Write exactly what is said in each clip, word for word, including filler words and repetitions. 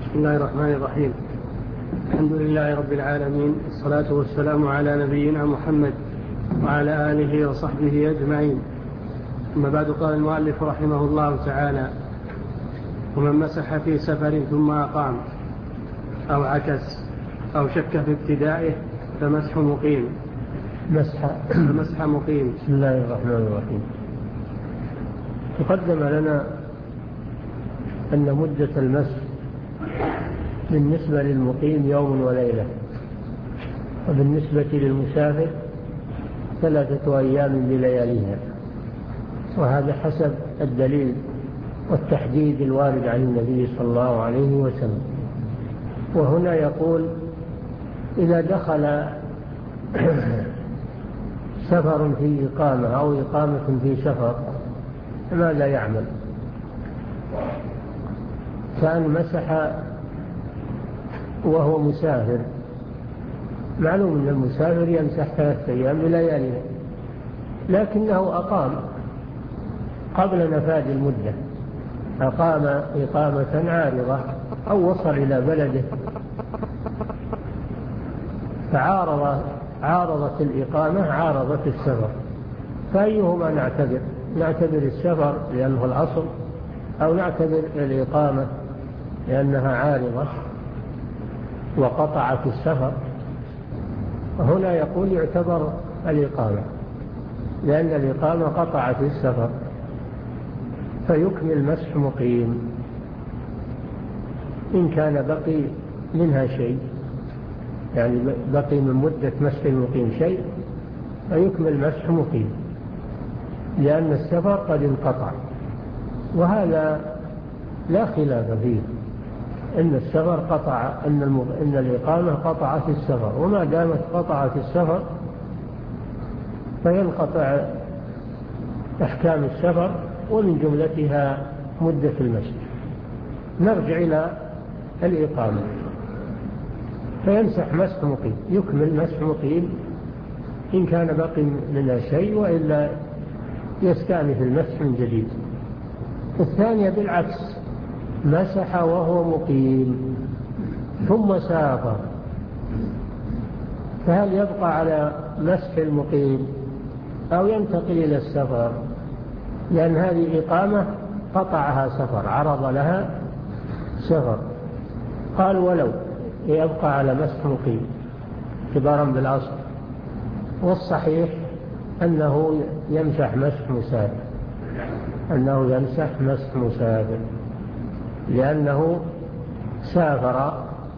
بسم الله الرحمن الرحيم. الحمد لله رب العالمين، والصلاة والسلام على نبينا محمد وعلى آله وصحبه أجمعين. أما بعد، قال المؤلف رحمه الله تعالى: ومن مسح في سفر ثم أقام أو عكس أو شك في ابتدائه فمسح مقيم. مسح فمسح مقيم. بسم الله الرحمن الرحيم. تقدم لنا أن مدة المسح بالنسبة للمقيم يوم وليلة، وبالنسبة للمسافر ثلاثة أيام بلياليها، وهذا حسب الدليل والتحديد الوارد عن النبي صلى الله عليه وسلم. وهنا يقول: إذا دخل سفر في إقامة أو إقامة في سفر ماذا يعمل؟ كان مسح وهو مسافر، معلوم أن المسافر يمسح ثلاثة أيام بلياليها، لكنه أقام قبل نفاذ المدة، أقام إقامة عارضة أو وصل إلى بلده فعارض عارضت الإقامة عارضت السفر، فأيهما نعتبر؟ نعتبر السفر لأنه الأصل، أو نعتبر الإقامة لأنها عارضة وقطعت السفر؟ هنا يقول يعتبر الإقامة، لأن الإقامة قطعت السفر، فيكمل مسح مقيم إن كان بقي منها شيء، يعني بقي من مدة مسح المقيم شيء فيكمل مسح مقيم، لأن السفر قد انقطع، وهذا لا خلاف فيه، إن السفر قطع، إن, المغ... إن الإقامة قطعت السفر، وما دامت قطعت السفر فينقطع أحكام السفر ومن جملتها مدة المسح. نرجع إلى الإقامة، فيمسح مسح مقيم، يكمل مسح مقيم إن كان باقي منها شيء، وإلا يستأنف المسح من جديد. الثانية بالعكس، مسح وهو مقيم ثم سافر، فهل يبقى على مسح المقيم أو ينتقل إلى السفر؟ لأن هذه إقامة قطعها سفر، عرض لها سفر. قال: ولو يبقى على مسح مقيم اعتبارا بالأصل، والصحيح أنه يمسح مسح مسافر، أنه يمسح مسح مسافر لأنه سافر،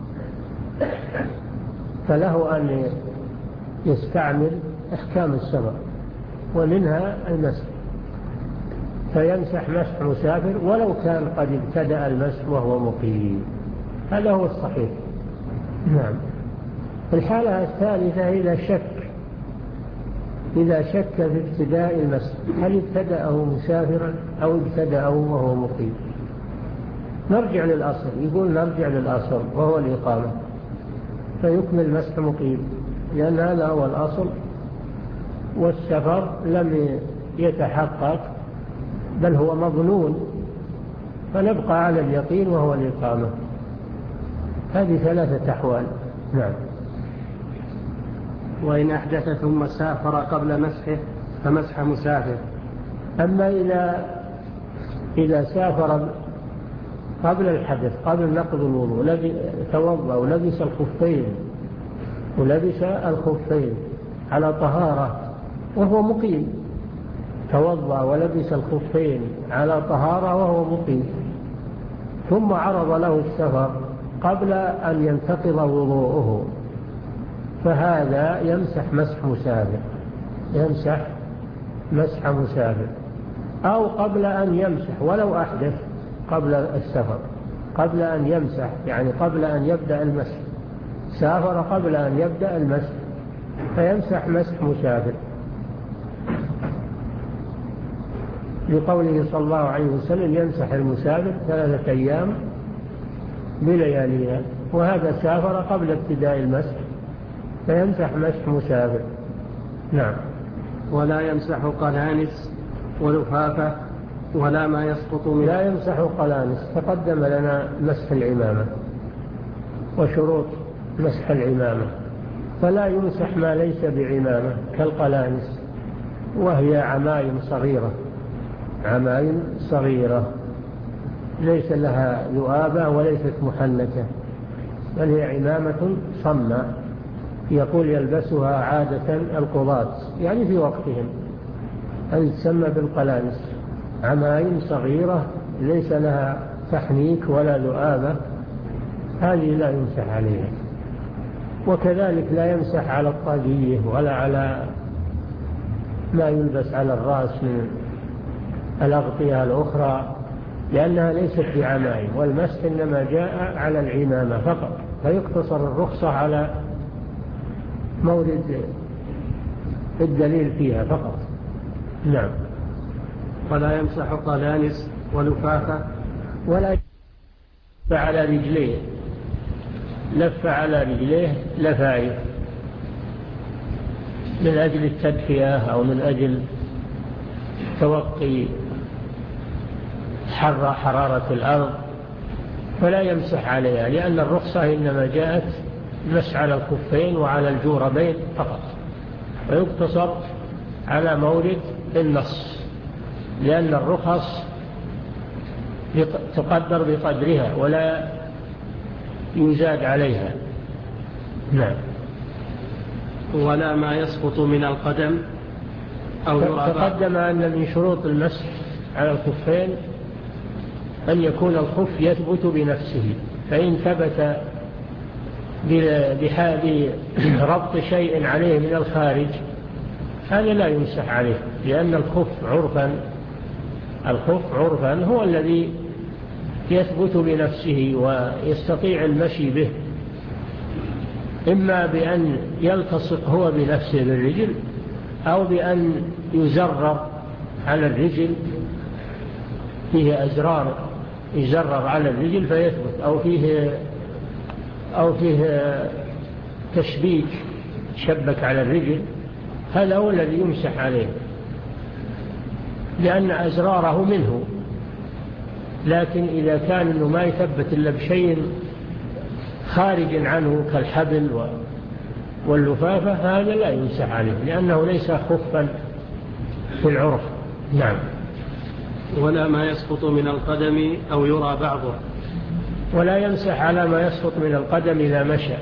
فله أن يستعمل أحكام السفر ومنها المسح، فيمسح مسح مسافر ولو كان قد ابتدأ المسح وهو مقيم. هذا هو الصحيح. نعم. الحالة الثالثة إذا شك إذا شك في ابتداء المسح، هل ابتدأه مسافرا أو ابتدأه وهو مقيم؟ نرجع للأصل، يقول نرجع للأصل وهو الإقامة، فيكمل مسح مقيم، لأن هذا هو الأصل، والسفر لم يتحقق بل هو مظنون، فنبقى على اليقين وهو الإقامة. هذه ثلاثة أحوال. نعم. وإن أحدث ثم سافر قبل مسحه فمسح مسافر. أما إذا إذا سافر قبل الحدث، قبل نقض الوضوء، توضأ ولبس الخفين ولبس الخفين على طهارة وهو مقيم، توضأ ولبس الخفين على طهارة وهو مقيم، ثم عرض له السفر قبل أن ينتقض وضوءه، فهذا يمسح مسح مسافر، يمسح مسح مسافر. أو قبل أن يمسح ولو أحدث قبل السفر، قبل أن يمسح يعني قبل أن يبدأ المسح، سافر قبل أن يبدأ المسح فيمسح مسح مسافر، لقوله صلى الله عليه وسلم: يمسح المسافر ثلاثة أيام بلياليها، وهذا سافر قبل ابتداء المسح فيمسح مسح مسافر. نعم. ولا يمسح قلانس ولفافة ولا ما يسقط من لا يمسح قلانس، تقدم لنا مسح العمامة، وشروط مسح العمامة. فلا يمسح ما ليس بعمامة كالقلانس، وهي عمايم صغيرة، عمايم صغيرة ليس لها ذؤابة وليست محنكة، بل هي عمامة صماء يقول يلبسها عادة القضاة يعني في وقتهم، هذه تسمى بالقلانس، عمايم صغيرة ليس لها تحنيك ولا ذؤابة، هذه لا يمسح عليها. وكذلك لا يمسح على الطاقية ولا على ما يلبس على الرأس من الأغطية الأخرى، لأنها ليست بعمايم، والمسح إنما جاء على العمامة فقط، فيقتصر الرخصة على مورد الدليل فيها فقط. نعم. ولا يمسح القلانس ولفافة، ولا لف على رجليه، لف على رجليه لفائف من أجل التدفئة أو من أجل توقي حر حرارة الأرض، فلا يمسح عليها، لأن الرخصة إنما جاءت مسح على الكفين وعلى الجوربين فقط، ويقتصر على مورد النص، لأن الرخص تقدر بقدرها ولا يزاد عليها. نعم. ولا ما يسقط من القدم أو يرى. تقدم أن من شروط المسح على الخفين أن يكون الخف يثبت بنفسه، فإن ثبت بربط شيء عليه من الخارج هذا لا يمسح عليه، لأن الخف عرفا الخف عرفا هو الذي يثبت بنفسه ويستطيع المشي به، إما بأن يلتصق هو بنفسه بالرجل، أو بأن يزرر على الرجل، فيه أزرار يزرر على الرجل فيثبت، أو فيه أو فيه تشبيك شبك على الرجل، هذا هو الذي يمسح عليه لأن أزراره منه. لكن إذا كان إنه ما يثبت إلا بشيء خارج عنه كالحبل واللفافة هذا لا يمسح عليه، لأنه ليس خفا في العرف. نعم. ولا ما يسقط من القدم أو يرى بعضه، ولا يمسح على ما يسقط من القدم إذا مشى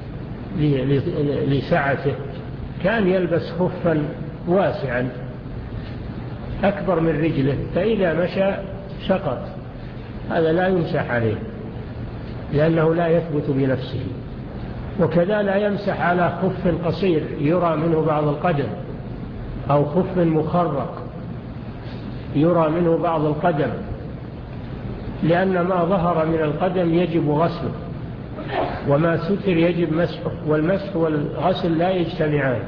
لسعته، كان يلبس خفا واسعا أكبر من رجله، فإذا مشى سقط، هذا لا يمسح عليه لأنه لا يثبت بنفسه. وكذا لا يمسح على خف قصير يرى منه بعض القدم، أو خف مخرق يرى منه بعض القدم، لأن ما ظهر من القدم يجب غسله، وما ستر يجب مسحه، والمسح والغسل لا يجتمعان.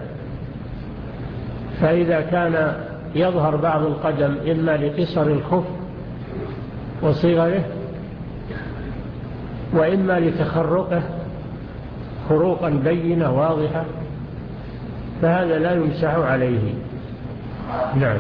فإذا كان يظهر بعض القدم إما لقصر الخف وصغره، وإما لتخرقه خروقا بينة واضحة، فهذا لا يمسح عليه. نعم.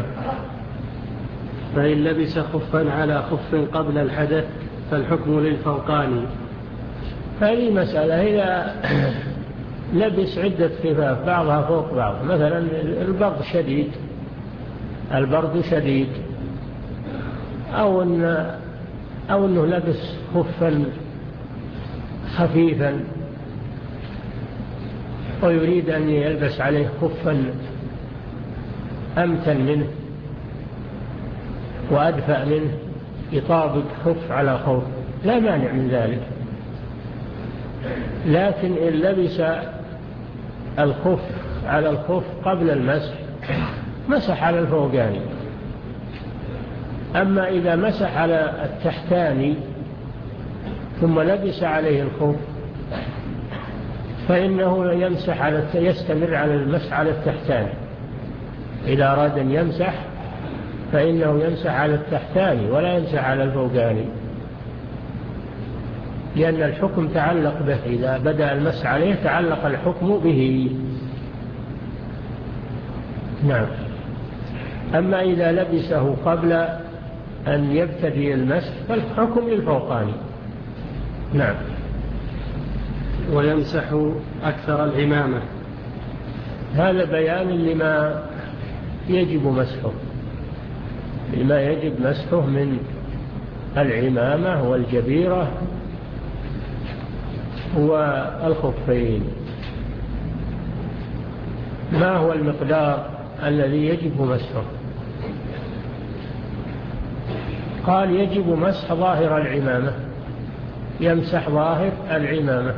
فإن لبس خفا على خف قبل الحدث فالحكم للفوقاني. هذه مسألة، إذا لبس عدة خفاف بعضها فوق بعض، مثلا البرد شديد البرد شديد أو, إن أو أنه لبس خفا خفيفا ويريد أن يلبس عليه خفا أمتن منه وأدفأ منه يطابق خف على خوف، لا مانع من ذلك. لكن إن لبس الخف على الخف قبل المسح مسح على الفوقاني. أما إذا مسح على التحتاني ثم لبس عليه الخف فإنه يمسح على يستمر على المسح على التحتاني. إذا أراد أن يمسح فإنه يمسح على التحتاني ولا يمسح على الفوقاني، لأن الحكم تعلق به، إذا بدأ المسح عليه تعلق الحكم به. نعم. أما إذا لبسه قبل أن يبتدي المسح فالحكم للفوقاني. نعم. ويمسح أكثر العمامة. هذا بيان لما يجب مسحه، لما يجب مسحه من العمامة والجبيرة والخفين. ما هو المقدار الذي يجب مسحه؟ قال يجب مسح ظاهر العمامة، يمسح ظاهر العمامة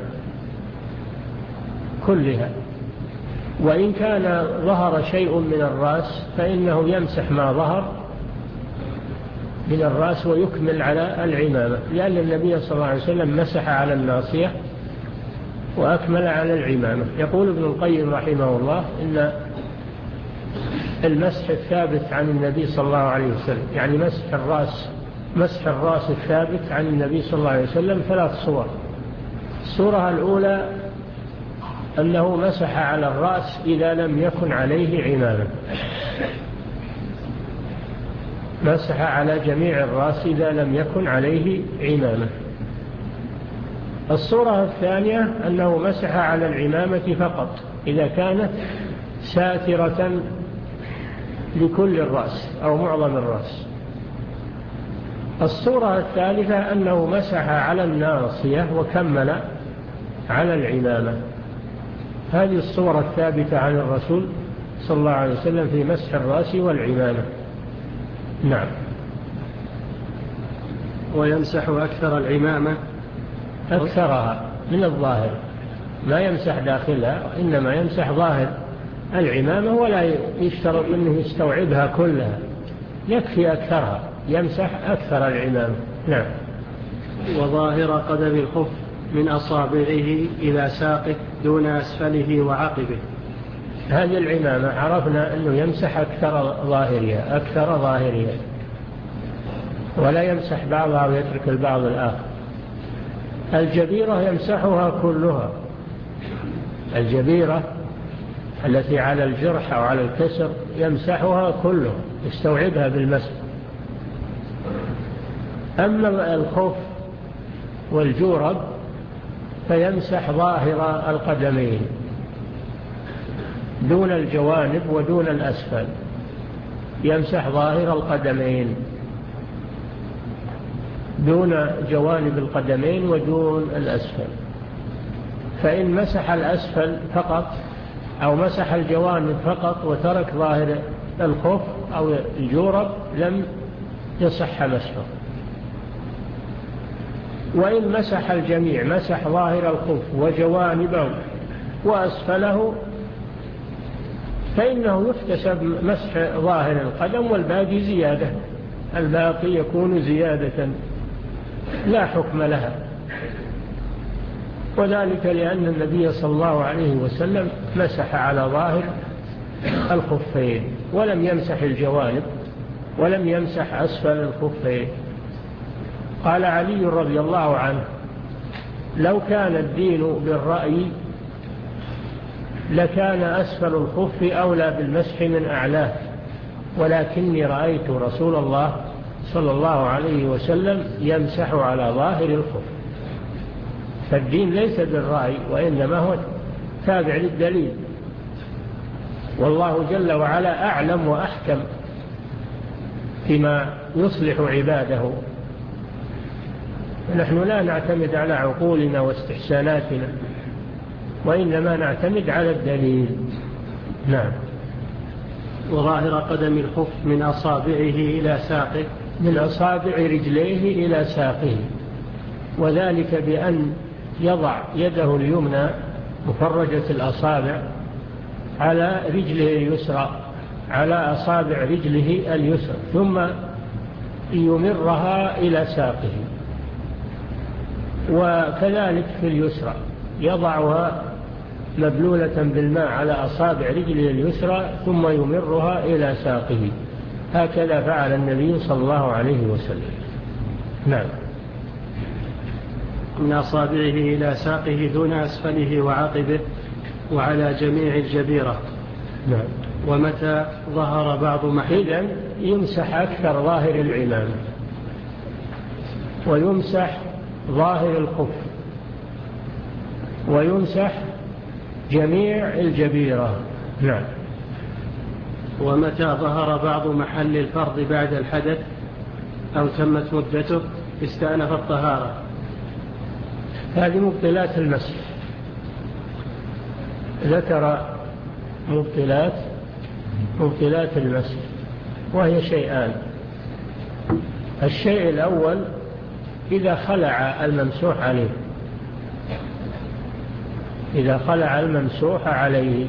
كلها، وإن كان ظهر شيء من الرأس فإنه يمسح ما ظهر من الرأس ويكمل على العمامة، لأن النبي صلى الله عليه وسلم مسح على الناصية وأكمل على العمامة. يقول ابن القيم رحمه الله إن المسح الثابت عن النبي صلى الله عليه وسلم، يعني مسح الرأس مسح الرأس الثابت عن النبي صلى الله عليه وسلم ثلاث صور. الصورة الأولى أنه مسح على الرأس إذا لم يكن عليه عمامة، مسح على جميع الرأس إذا لم يكن عليه عمامة. الصورة الثانية أنه مسح على العمامة فقط إذا كانت ساترة لكل الرأس أو معظم الرأس. الصورة الثالثة أنه مسح على الناصية وكمل على العمامة. هذه الصورة الثابتة عن الرسول صلى الله عليه وسلم في مسح الرأس والعمامة. نعم. ويمسح أكثر العمامة، أكثرها من الظاهر، ما يمسح داخلها إنما يمسح ظاهر العمامة، ولا يشترط أنه يستوعبها كلها، يكفي أكثرها، يمسح أكثر العمامة. نعم. وظاهر قدم الخف من أصابعه إلى ساقه دون أسفله وعقبه. هذه العمامة عرفنا أنه يمسح أكثر ظاهرها أكثر ظاهرها ولا يمسح بعضها ويترك البعض الآخر. الجبيرة يمسحها كلها، الجبيرة التي على الجرح أو على الكسر يمسحها كلها، يستوعبها بالمسح. أما الخف والجورب فيمسح ظاهر القدمين دون الجوانب ودون الأسفل، يمسح ظاهر القدمين دون جوانب القدمين ودون الأسفل. فإن مسح الأسفل فقط أو مسح الجوانب فقط وترك ظاهر الخف أو الجورب لم يصح مسحه. وإن مسح الجميع، مسح ظاهر الخف وجوانبه وأسفله، فإنه يحتسب مسح ظاهر القدم والباقي زيادة، الباقي يكون زيادة لا حكم لها. وذلك لأن النبي صلى الله عليه وسلم مسح على ظاهر الخفين ولم يمسح الجوانب ولم يمسح أسفل الخفين. قال علي رضي الله عنه: لو كان الدين بالرأي لكان أسفل الخف أولى بالمسح من أعلاه، ولكني رأيت رسول الله صلى الله عليه وسلم يمسح على ظاهر الخف. فالدين ليس بالرأي وإنما هو تابع للدليل، والله جل وعلا أعلم وأحكم فيما يصلح عباده. نحن لا نعتمد على عقولنا واستحساناتنا، وإنما نعتمد على الدليل. نعم. وظاهر قدم الخف من أصابعه إلى ساقه، من أصابع رجليه إلى ساقه، وذلك بأن يضع يده اليمنى مفرجة الأصابع على رجله اليسرى، على أصابع رجله اليسرى، ثم يمرها إلى ساقه. وكذلك في اليسرى يضعها مبلولة بالماء على أصابع رجله اليسرى ثم يمرها إلى ساقه. هكذا فعل النبي صلى الله عليه وسلم. نعم. من أصابعه إلى ساقه دون أسفله وعقبه وعلى جميع الجبيرة. نعم. ومتى ظهر بعض محل، إذن يمسح أكثر ظاهر العمامة ويمسح ظاهر الخف ويمسح جميع الجبيرة. نعم. ومتى ظهر بعض محل الفرض بعد الحدث أو تمت مدته استأنف الطهارة. هذه مبطلات المسح. ذكر مبطلات مبطلات المسح، وهي شيئان. الشيء الأول إذا خلع الممسوح عليه إذا خلع الممسوح عليه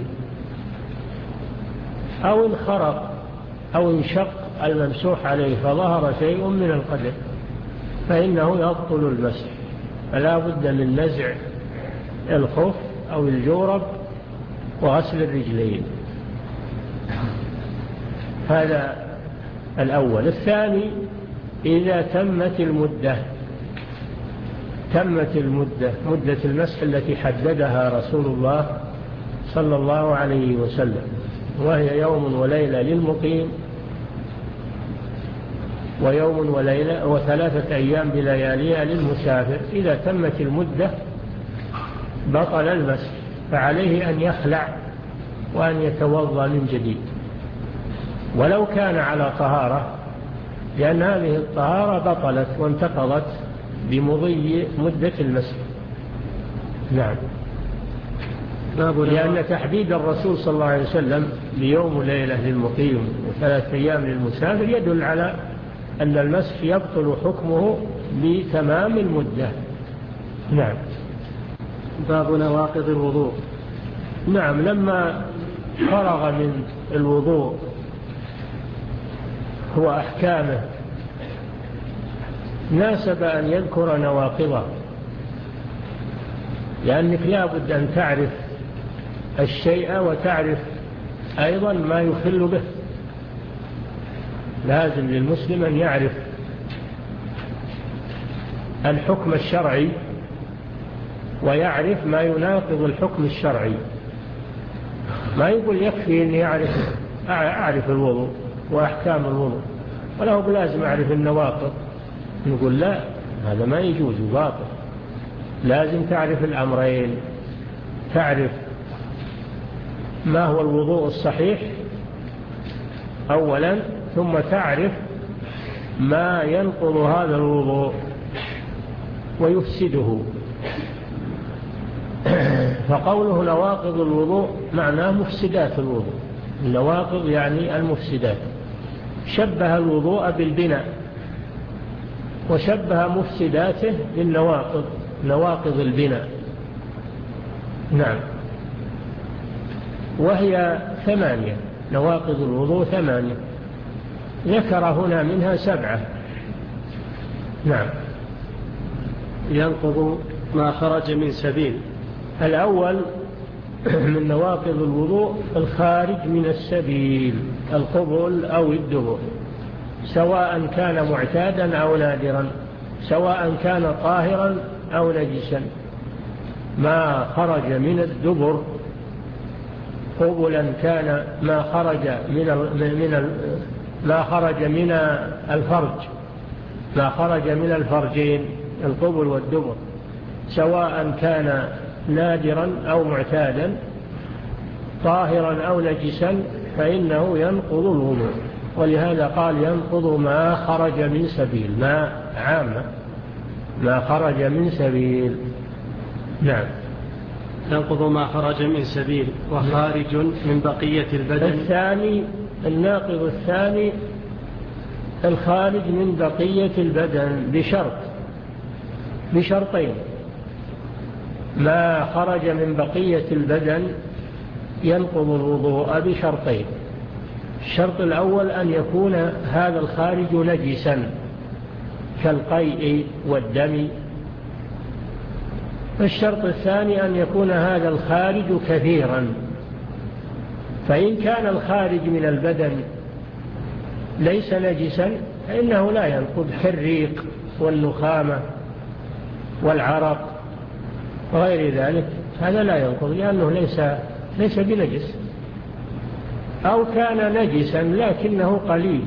أو انخرق أو انشق الممسوح عليه فظهر شيء من القدر فإنه يبطل المسح، فلا بد من نزع الخف أو الجورب وغسل الرجلين. هذا الأول. الثاني إذا تمت المدة تمت المدة مدة المسح التي حددها رسول الله صلى الله عليه وسلم، وهي يوم وليلة للمقيم ويوم وليلة وثلاثة أيام بلياليها للمسافر. إذا تمت المدة بطل المسح، فعليه أن يخلع وأن يتوضأ من جديد ولو كان على طهارة، لأن هذه الطهارة بطلت وانتقضت بمضي مدة المسح. نعم. لأن تحديد الرسول صلى الله عليه وسلم ليوم وليلة للمقيم وثلاثة أيام للمسافر يدل على أن المسح يبطل حكمه بتمام المدة. نعم. باب نواقض الوضوء. نعم. لما فرغ من الوضوء هو أحكامه ناسب أن يذكر نواقضه، لأنك لا بد أن تعرف الشيء وتعرف أيضا ما يخل به. لازم للمسلم أن يعرف الحكم الشرعي ويعرف ما يناقض الحكم الشرعي. ما يقول يكفي أن يعرف أعرف الوضوء وأحكام الوضوء وله بلازم أعرف النواقض. نقول لا، هذا ما يجوز باطل. لازم تعرف الأمرين، تعرف ما هو الوضوء الصحيح أولا، ثم تعرف ما ينقض هذا الوضوء ويفسده. فقوله نواقض الوضوء معناه مفسدات الوضوء. النواقض يعني المفسدات. شبه الوضوء بالبناء وشبه مفسداته بالنواقض، نواقض البناء. نعم. وهي ثمانية، نواقض الوضوء ثمانية، ذكر هنا منها سبعة. نعم. ينقض ما خرج من سبيل. الأول من نواقض الوضوء الخارج من السبيل، القبل أو الدبر، سواء كان معتادا أو نادرا، سواء كان طاهرا أو نجسا. ما خرج من الدبر قبلا كان، ما خرج من من ما خرج من الفرج ما خرج من الفرجين القبل والدبر، سواء كان نادرا أو معتادا، طاهرا أو نجسا، فإنه ينقض الوضوء. ولهذا قال ينقض ما خرج من سبيل، ما عامة، ما خرج من سبيل. نعم. ينقض ما خرج من سبيل وخارج من بقية البدن. الثاني الناقض الثاني الخارج من بقية البدن بشرط بشرطين. ما خرج من بقية البدن ينقض الوضوء بشرطين. الشرط الأول أن يكون هذا الخارج نجسا كالقيء والدم. الشرط الثاني أن يكون هذا الخارج كثيرا. فإن كان الخارج من البدن ليس نجسا فإنه لا ينقض، كالريق والنخامة والعرق وغير ذلك، هذا لا ينقض لأنه ليس ليس بنجس. أو كان نجسا لكنه قليل،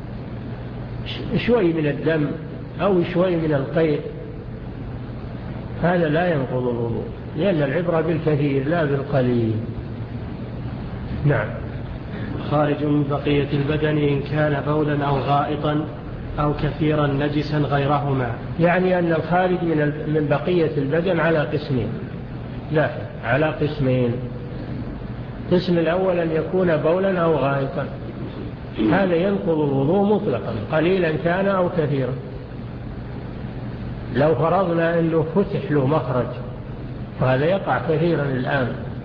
شوي من الدم أو شوي من القيء، هذا لا ينقض الوضوء، لأن العبرة بالكثير لا بالقليل. نعم. خارج من بقية البدن إن كان بولا أو غائطا أو كثيرا نجسا غيرهما. يعني أن الخارج من من بقية البدن على قسمين، لا على قسمين. قسم الأول أن يكون بولا أو غائطا، هذا ينقض الوضوء مطلقا قليلا كان أو كثيرا. لو فرضنا أنه فتح له مخرج، وهذا يقع كثيرا الآن،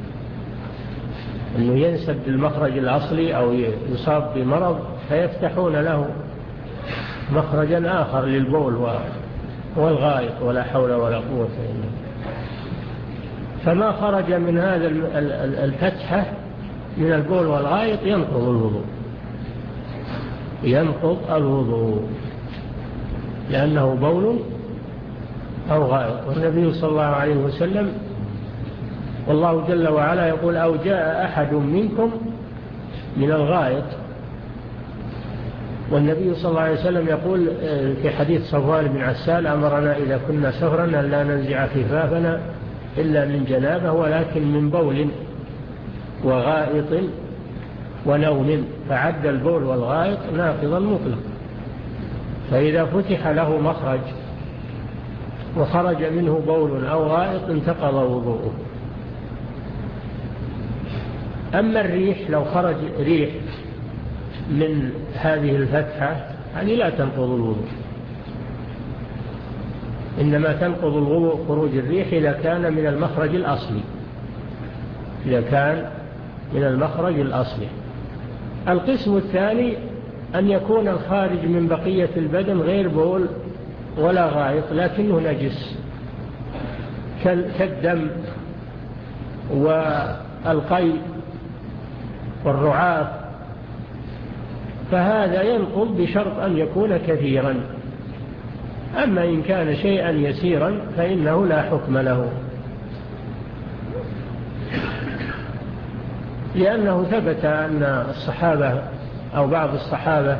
أنه ينسب المخرج الأصلي أو يصاب بمرض فيفتحون له مخرجا آخر للبول والغائط، ولا حول ولا قوة إلا بالله. فما خرج من هذا الفتحة من البول والغائط ينقض الوضوء، ينقض الوضوء لأنه بول أو غائط. والنبي صلى الله عليه وسلم والله جل وعلا يقول: أو جاء أحد منكم من الغائط. والنبي صلى الله عليه وسلم يقول في حديث صفوان بن عسال: أمرنا إذا كنا سفرا أن لا ننزع خفافنا إلا من جنابه، ولكن من بول وغائط ونوم. فعد البول والغائط ناقضا مطلق. فإذا فتح له مخرج وخرج منه بول أو غائط انتقض وضوءه. أما الريح، لو خرج ريح من هذه الفتحة هذه لا تنقض الوضوء، إنما تنقض الوضوء خروج الريح إذا كان من المخرج الأصلي، إذا كان من المخرج الأصلي. القسم الثاني أن يكون الخارج من بقية البدن غير بول ولا غائط لكنه نجس، كالدم والقي والرعاف، فهذا ينقض بشرط أن يكون كثيرا. أما إن كان شيئا يسيرا فإنه لا حكم له، لأنه ثبت أن الصحابة أو بعض الصحابة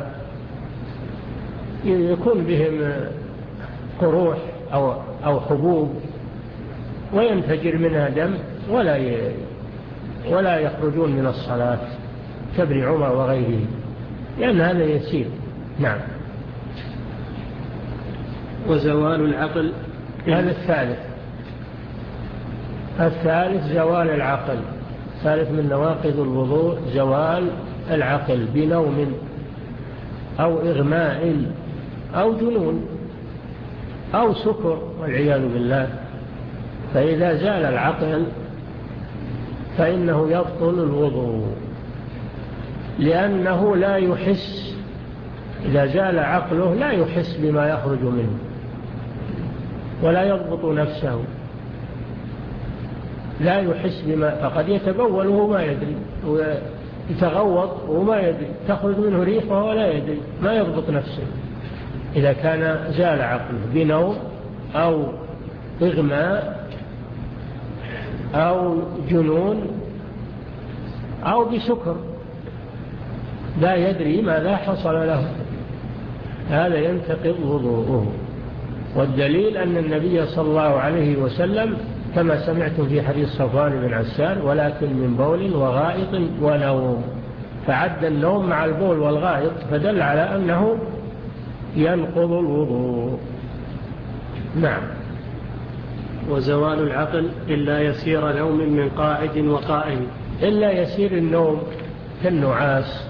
يكون بهم قروح أو أو حبوب وينفجر منها دم ولا ولا يخرجون من الصلاة كابن عمر وغيره، لأن هذا يسير. نعم. وزوال العقل، هذا الثالث. الثالث زوال العقل. ثالث من نواقض الوضوء زوال العقل بنوم أو إغماء أو جنون أو سكر والعياذ بالله. فإذا زال العقل فإنه يبطل الوضوء، لأنه لا يحس. إذا زال عقله لا يحس بما يخرج منه ولا يضبط نفسه، لا يحس بما، فقد يتبول وهو ما يدري، ويتغوط وما يدري، تخرج منه ريح وهو لا يدري، ما يضبط نفسه. إذا كان زال عقله بنوم أو إغماء أو جنون أو بسكر لا يدري ماذا حصل له، هذا ينتقض وضوءه. والدليل أن النبي صلى الله عليه وسلم كما سمعتم في حديث صفوان بن عسال: ولكن من بول وغائط ونوم. فعد النوم مع البول والغائط، فدل على أنه ينقض الوضوء. نعم. وزوال العقل إلا يسير نوم من قاعد وقائم. إلا يسير النوم كالنعاس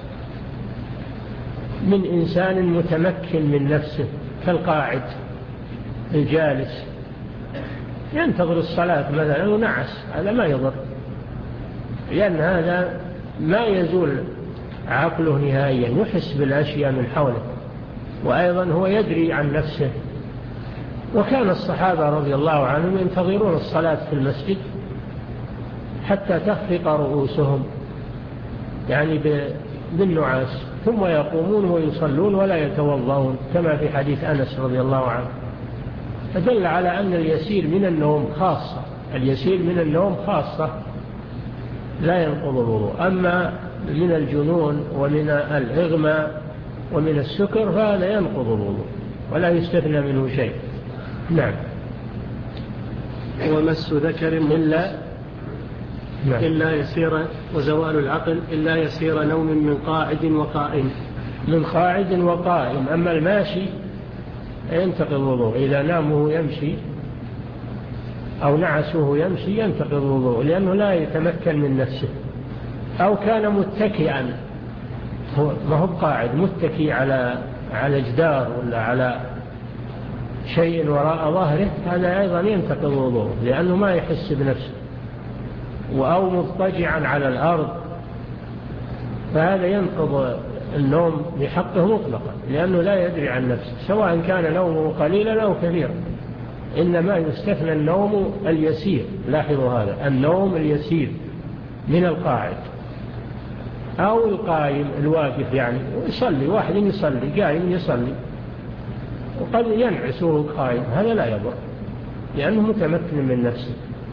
من إنسان متمكن من نفسه، كالقاعد الجالس ينتظر الصلاة مثلا ونعس، هذا ما يضر، لأن هذا ما يزول عقله نهائيا، يحس بالأشياء من حوله، وأيضا هو يدري عن نفسه. وكان الصحابة رضي الله عنهم ينتظرون الصلاة في المسجد حتى تخفق رؤوسهم، يعني بالنعاس، ثم يقومون ويصلون ولا يتوضؤون، كما في حديث أنس رضي الله عنه. فدل على أن اليسير من النوم خاصة، اليسير من النوم خاصة لا ينقض الوضوء. أما من الجنون ومن الإغماء ومن السكر فهذا ينقض الوضوء ولا يستثنى منه شيء. نعم. ومس ذكر إلا إلا يسير وزوال العقل إلا يسير نوم من قاعد وقائم من قاعد وقائم. أما الماشي ينتقض الوضوء، إذا نامه يمشي أو نعسه يمشي ينتقض الوضوء، لأنه لا يتمكن من نفسه. أو كان متكئا، ما هو قاعد، متكي على على جدار ولا على شيء وراء ظهره، هذا أيضا ينتقض الوضوء لأنه ما يحس بنفسه. أو مضطجعا على الأرض، فهذا ينقض النوم بحقه مطلقا، لأنه لا يدري عن نفسه، سواء كان نومه قليلا أو كثيرا. إنما يستثنى النوم اليسير، لاحظوا هذا، النوم اليسير من القاعد أو القائم الواقف، يعني يصلي، واحد يصلي قائم يصلي وقد ينعسه قائم، هذا لا يضر لأنه متمكن من نفسه.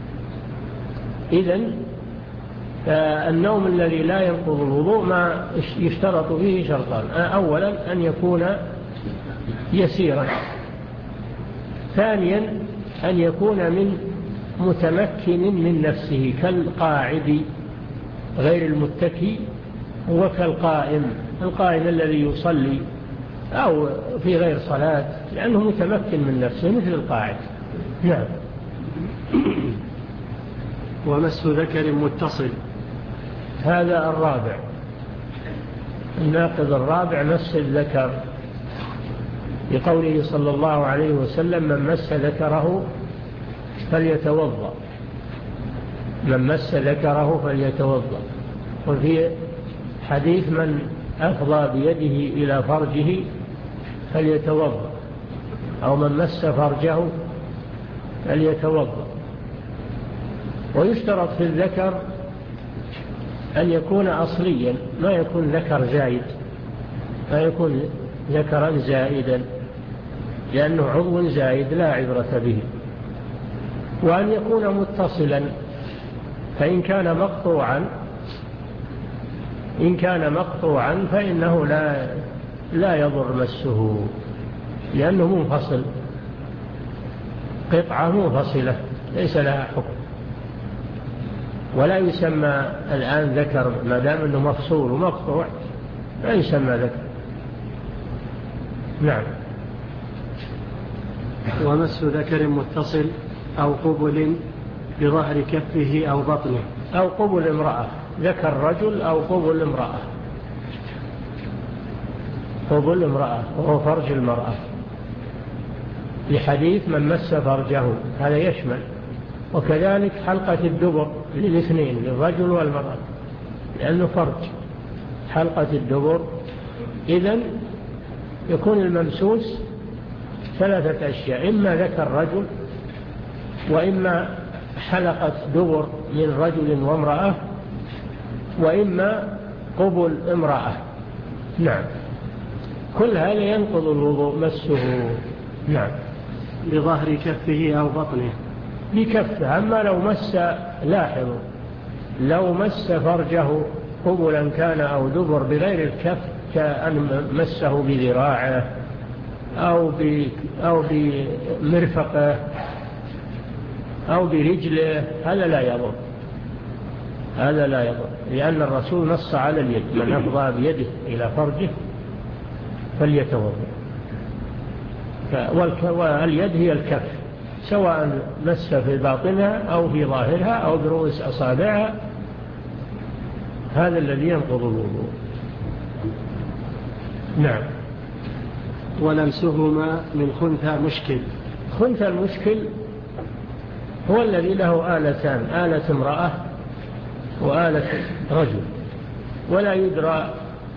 إذن النوم الذي لا ينقض الوضوء ما يشترط فيه شرطان: أولا أن يكون يسيرا، ثانيا أن يكون من متمكن من نفسه كالقاعد غير المتكي، وكالقائم، القائم الذي يصلي أو في غير صلاة، لأنه متمكن من نفسه مثل القاعد. نعم. ومس ذكر متصل، هذا الرابع، الناقض الرابع مس الذكر، لقوله صلى الله عليه وسلم: من مس ذكره فليتوضأ، من مس ذكره فليتوضأ. وفي حديث: من أفضى بيده إلى فرجه فليتوضأ، أو من مس فرجه فليتوضأ. ويشترط في الذكر أن يكون أصليا، ما يكون ذكر زائد، ما يكون ذكرا زائدا، لأنه عضو زائد لا عبرة به. وأن يكون متصلا، فإن كان مقطوعا إن كان مقطوعا فإنه لا لا يضر مسه، لأنه منفصل، قطعة منفصلة ليس لها حكم، ولا يسمى الآن ذكر ما دام أنه مفصول ومقطوع، لا يسمى ذكر. نعم. ومس ذكر متصل أو قبل بظهر كفه أو بطنه، أو قبل امرأة، ذكر رجل أو قبل امرأة، قبل امرأة وهو فرج المرأة، لحديث: من مس فرجه، هذا يشمل. وكذلك حلقة الدبر للاثنين، للرجل والمرأة، لأنه فرج، حلقة الدبر. إذن يكون الممسوس ثلاثة أشياء: إما ذكر رجل، وإما حلقة دبر من رجل وامرأة، وإما قبل امرأة. نعم. كل هذا ينقض الوضوء مسه. نعم. بظهر كفه أو بطنه، بكفه. أما لو مس، لاحظوا، لو مس فرجه قبلا كان أو دبر بغير الكف، كأن مسه بذراعه أو أو بمرفقه أو برجله، هذا لا يضر، هذا لا يضر، لأن الرسول نص على اليد: من أفضى بيده إلى فرجه فليتوضأ. واليد هي الكف، سواء مس في باطنها أو في ظاهرها أو برؤوس أصابعها، هذا الذي ينقض الوضوء. نعم. ولمسهما من خنثى مشكل، خنثى المشكل هو الذي له آلتان: آلة امرأة وآلة رجل، ولا يدرى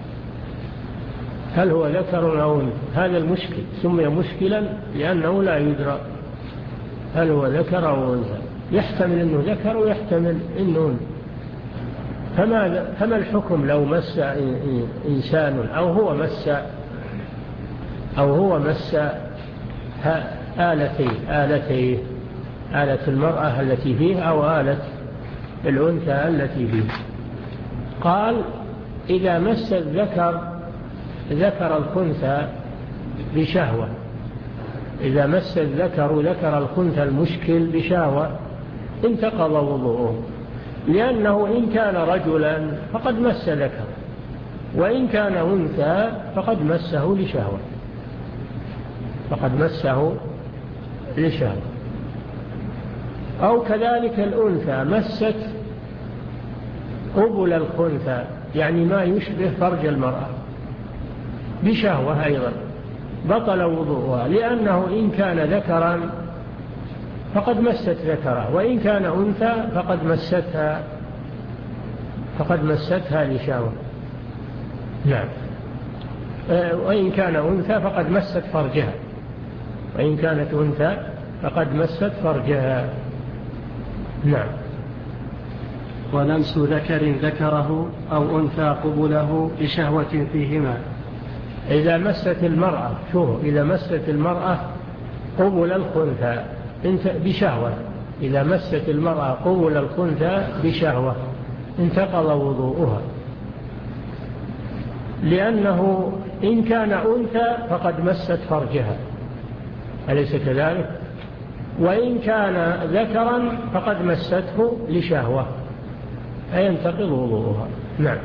هل هو ذكر أو أنثى. هذا المشكل سمي مشكلا لأنه لا يدرى هل هو ذكر أو أنثى، يحتمل أنه ذكر ويحتمل أنه أنثى. فما, فما الحكم لو مس إنسان أو هو مس أو هو مس آلتين آلتين آلة المرأة التي فيه أو آلة الأنثى التي فيه؟ قال: إذا مس الذكر ذكر الأنثى بشهوة إذا مس الذكر ذكر الخنثى المشكل بشهوة انتقض وضوءه، لأنه إن كان رجلا فقد مس ذكر، وإن كان أنثى فقد مسه لشهوة فقد مسه لشهوة أو كذلك الأنثى مست قبل الخنثى، يعني ما يشبه فرج المرأة بشهوة أيضا، بطل وضوءها، لأنه إن كان ذكرا فقد مست ذكرها، وإن كان أنثى فقد مستها فقد مستها لشهوة. نعم. وإن كان أنثى فقد مست فرجها، وإن كانت أنثى فقد مست فرجها. نعم. ولمس ذكر ذكره أو أنثى قبله لشهوة فيهما. إذا مست المرأة شوف إذا مست المرأة قبل الخنثى بشهوة إذا مست المرأة قبل الخنثى بشهوة انتقض وضوءها، لأنه إن كان أنثى فقد مست فرجها، أليس كذلك؟ وإن كان ذكرا فقد مسته لشهوة فينتقض وضوءها. نعم.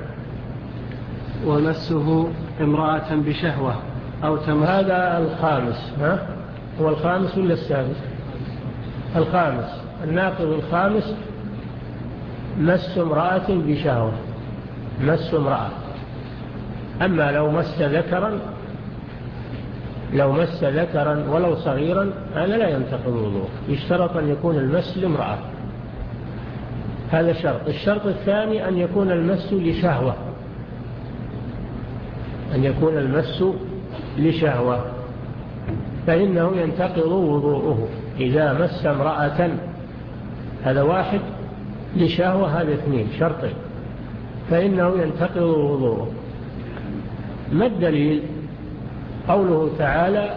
ومسه امرأة بشهوة أو تمس. هذا الخامس. ها؟ هو الخامس ولا السادس؟ الخامس. الناقض الخامس مس امرأة بشهوة، مس امرأة. أما لو مس ذكرا لو مس ذكرا ولو صغيرا هذا لا ينتقض الوضوء، يشترط أن يكون المس لامرأة، هذا شرط. الشرط الثاني أن يكون المس لشهوة، أن يكون المس لشهوة فإنه ينتقض وضوءه. إذا مس امرأة هذا واحد، لشهوة هذا اثنين، شرطين، فإنه ينتقض وضوءه. ما الدليل؟ قوله تعالى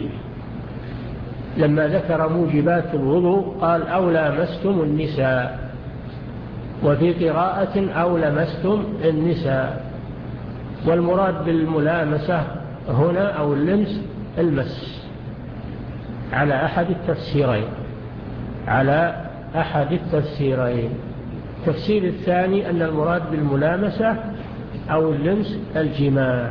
لما ذكر موجبات الوضوء قال أو لامستم النساء، وفي قراءة أو لمستم النساء، والمراد بالملامسة هنا أو اللمس المس على أحد التفسيرين على أحد التفسيرين. التفسير الثاني أن المراد بالملامسة أو اللمس الجماع،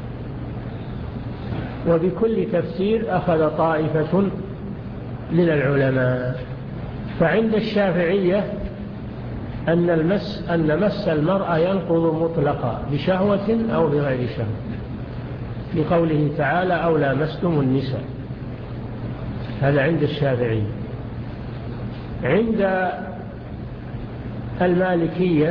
وبكل تفسير أخذ طائفة من العلماء. فعند الشافعية أن المس أن مس المرأة ينقض مطلقا بشهوة أو بغير شهوة، لقوله تعالى أو لامستم النساء، هذا عند الشافعية. عند المالكية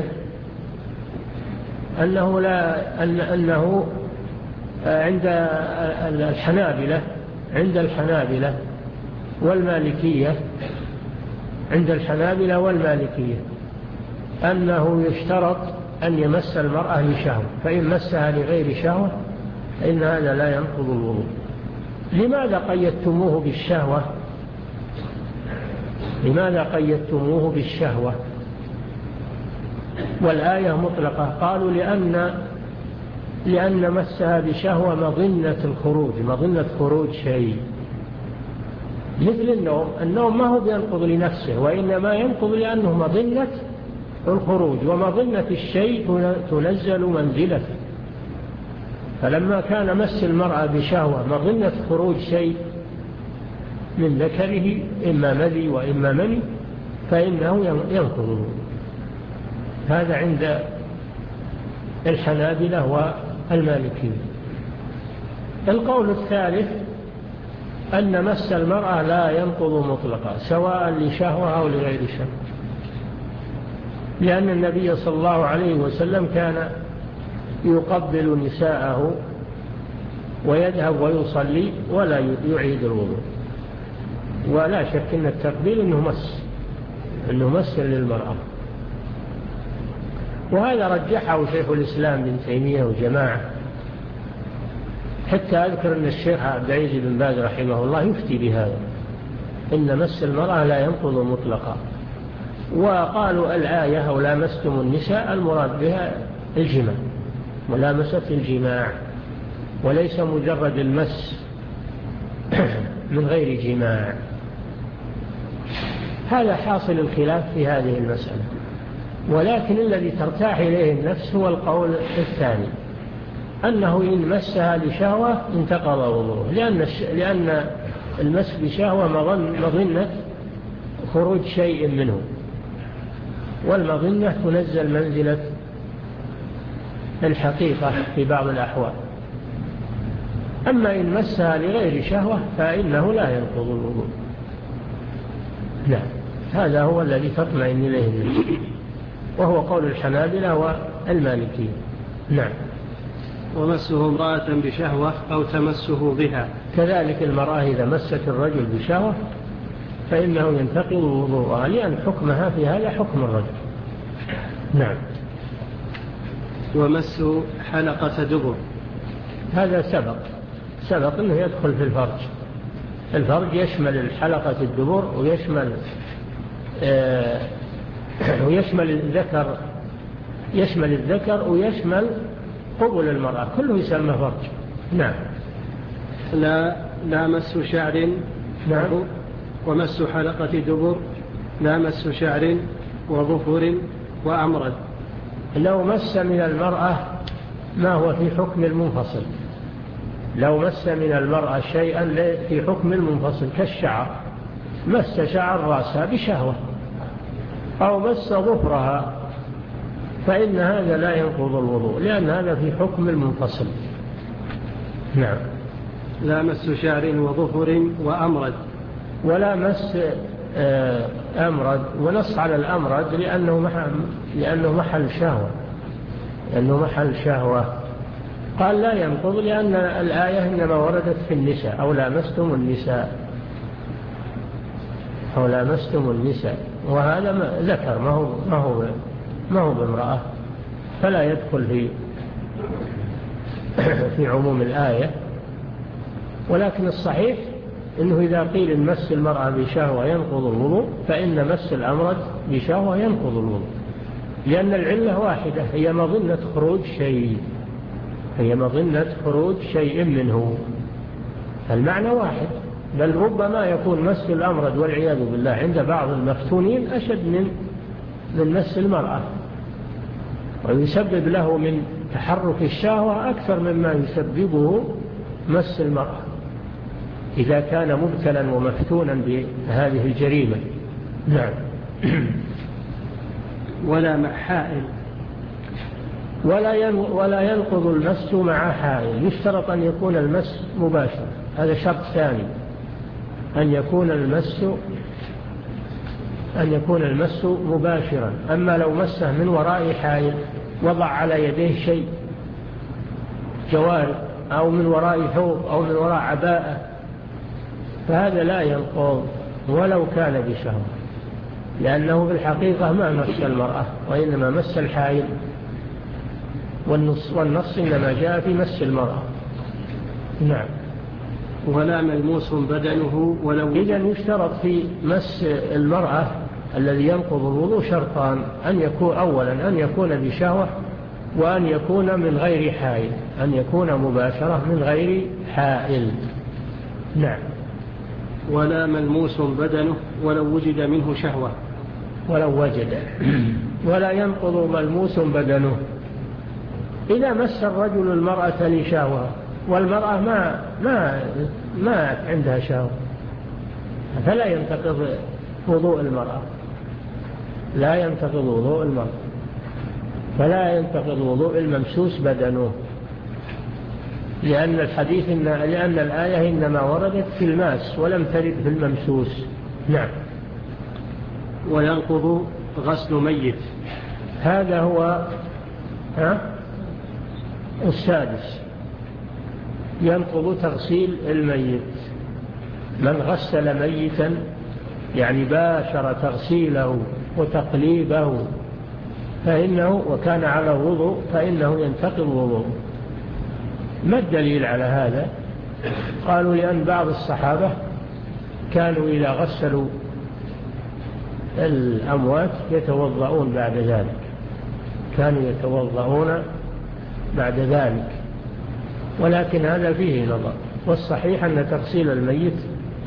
أنه لا أن أنه عند الحنابلة عند الحنابلة والمالكية عند الحنابلة والمالكية أنه يشترط أن يمس المرأة لشهوة، فإن مسها لغير شهوة فإن هذا لا ينقض الوضوء. لماذا قيدتموه بالشهوة؟ لماذا قيدتموه بالشهوة والآية مطلقة؟ قالوا لأن لأن مسها بشهوة مظنة الخروج مظنة خروج شيء، مثل النوم. النوم ما هو بينقض لنفسه، وإنما ينقض لأنه مظنة الخروج، ومظنة الشيء تنزل منزلته. فلما كان مس المرأة بشهوة مظنة خروج شيء من ذكره إما مذي وإما مني فإنه ينقض. هذا عند الحنابلة والمالكية. القول الثالث أن مس المرأة لا ينقض مطلقا سواء لشهوة أو لغير شهوة، لأن النبي صلى الله عليه وسلم كان يقبل نساءه ويذهب ويصلي ولا يعيد الوضوء، ولا شك أن التقبيل أنه مس أنه مس للمرأة. وهذا رجحه شيخ الإسلام بن تيمية وجماعة، حتى أذكر أن الشيخ عبد العزيز بن باز رحمه الله يفتي بهذا، إن مس المرأة لا ينقض مطلقا. وقالوا الآية أو لامستم النساء المراد بها الجماع، ملامسة الجماع، وليس مجرد المس من غير جماع. هذا حاصل الخلاف في هذه المسألة، ولكن الذي ترتاح إليه النفس هو القول الثاني، أنه إن مسها لشهوة انتقض وضوءه، لأن لأن المس بشهوة مظنة خروج شيء منه، والمظنة تنزل منزلة الحقيقة في بعض الأحوال. أما إن مسها لغير شهوة فإنه لا ينقض الوضوء. نعم، هذا هو الذي تطمئن إليه النفس، وهو قول الحنابلة والمالكية. نعم. ومسه امرأة بشهوة أو تمسه بها، كذلك المرأة إذا مست الرجل بشهوة فإنه ينتقض وضوءها، لأن حكمها في هذا حكم الرجل. نعم. ومس حلقة دبر، هذا سبق سبق أنه يدخل في الفرج. الفرج يشمل الحلقة الدبر ويشمل آه ويشمل الذكر، يشمل الذكر ويشمل قبل المرأة، كله يسمى فرج. نعم. لا لا مس شعر. نعم. ومس حلقة دبر لا مس شعر وظفر وأمرد. لو مس من المرأة ما هو في حكم المنفصل، لو مس من المرأة شيئا في حكم المنفصل كالشعر، مس شعر رأسها بشهوة أو مس ظفرها، فإن هذا لا ينقض الوضوء، لأن هذا في حكم المنفصل. نعم. لا مس شعر وظفر وأمرد. ولا مس أمرد، ونص على الأمرد لأنه محل, لأنه محل شهوة لأنه محل شهوة قال لا ينقض، لأن الآية إنما وردت في النساء أو لامستم النساء أو لامستم النساء، وهذا ذكر ما هو ما هو ما هو بامرأة، فلا يدخل في في عموم الآية. ولكن الصحيح إنه إذا قيل إن مس المرأة بشهوة ينقض الوضوء، فإن مس الأمرد بشهوة ينقض الوضوء، لأن العلة واحدة، هي مظنة خروج شيء هي مظنة خروج شيء منه، المعنى واحد. بل ربما يكون مس الأمرد والعياذ بالله عند بعض المفتونين أشد من من مس المرأة، ويسبب له من تحرك الشهوة أكثر مما يسببه مس المرأة إذا كان مبتلا ومفتونا بهذه الجريمة. نعم. ولا مع حائل. ولا ولا ينقض المس مع حائل، يشترط أن يكون المس مباشر، هذا شرط ثاني، أن يكون المس أن يكون المس مباشرا. أما لو مسه من وراء حائل، وضع على يديه شيء جوارب أو من وراء ثوب أو من وراء عباءة، فهذا لا ينقض ولو كان بشهوة، لأنه في الحقيقة ما مس المرأة وإنما مس الحائل، والنص, والنص إنما جاء في مس المرأة. نعم. ولا ملموس بدنه ولو. إذن يشترط في مس المرأة الذي ينقض الوضوء شرطان، أن يكون أولا أن يكون بشهوة، وأن يكون من غير حائل، أن يكون مباشرة من غير حائل. نعم. ولا ملموس بدنه ولو وجد منه شهوة. ولو وجد. ولا ينقض ملموس بدنه إذا مس الرجل المرأة لشهوة والمرأة ما ما ما عندها شهوة، فلا ينتقض وضوء المرأة لا ينتقض وضوء المرأة فلا ينتقض وضوء الممسوس بدنه، لأن الحديث إن لأن الآية إنما وردت في الماس ولم ترد في الممسوس. نعم. وينقض غسل ميت. هذا هو ها السادس، ينقض تغسيل الميت. من غسل ميتا يعني باشر تغسيله وتقليبه فإنه وكان على وضوء فإنه ينتقض وضوء. ما الدليل على هذا؟ قالوا لأن بعض الصحابة كانوا إذا غسلوا الأموات يتوضؤون بعد ذلك كانوا يتوضؤون بعد ذلك ولكن هذا فيه نظر، والصحيح أن تغسيل الميت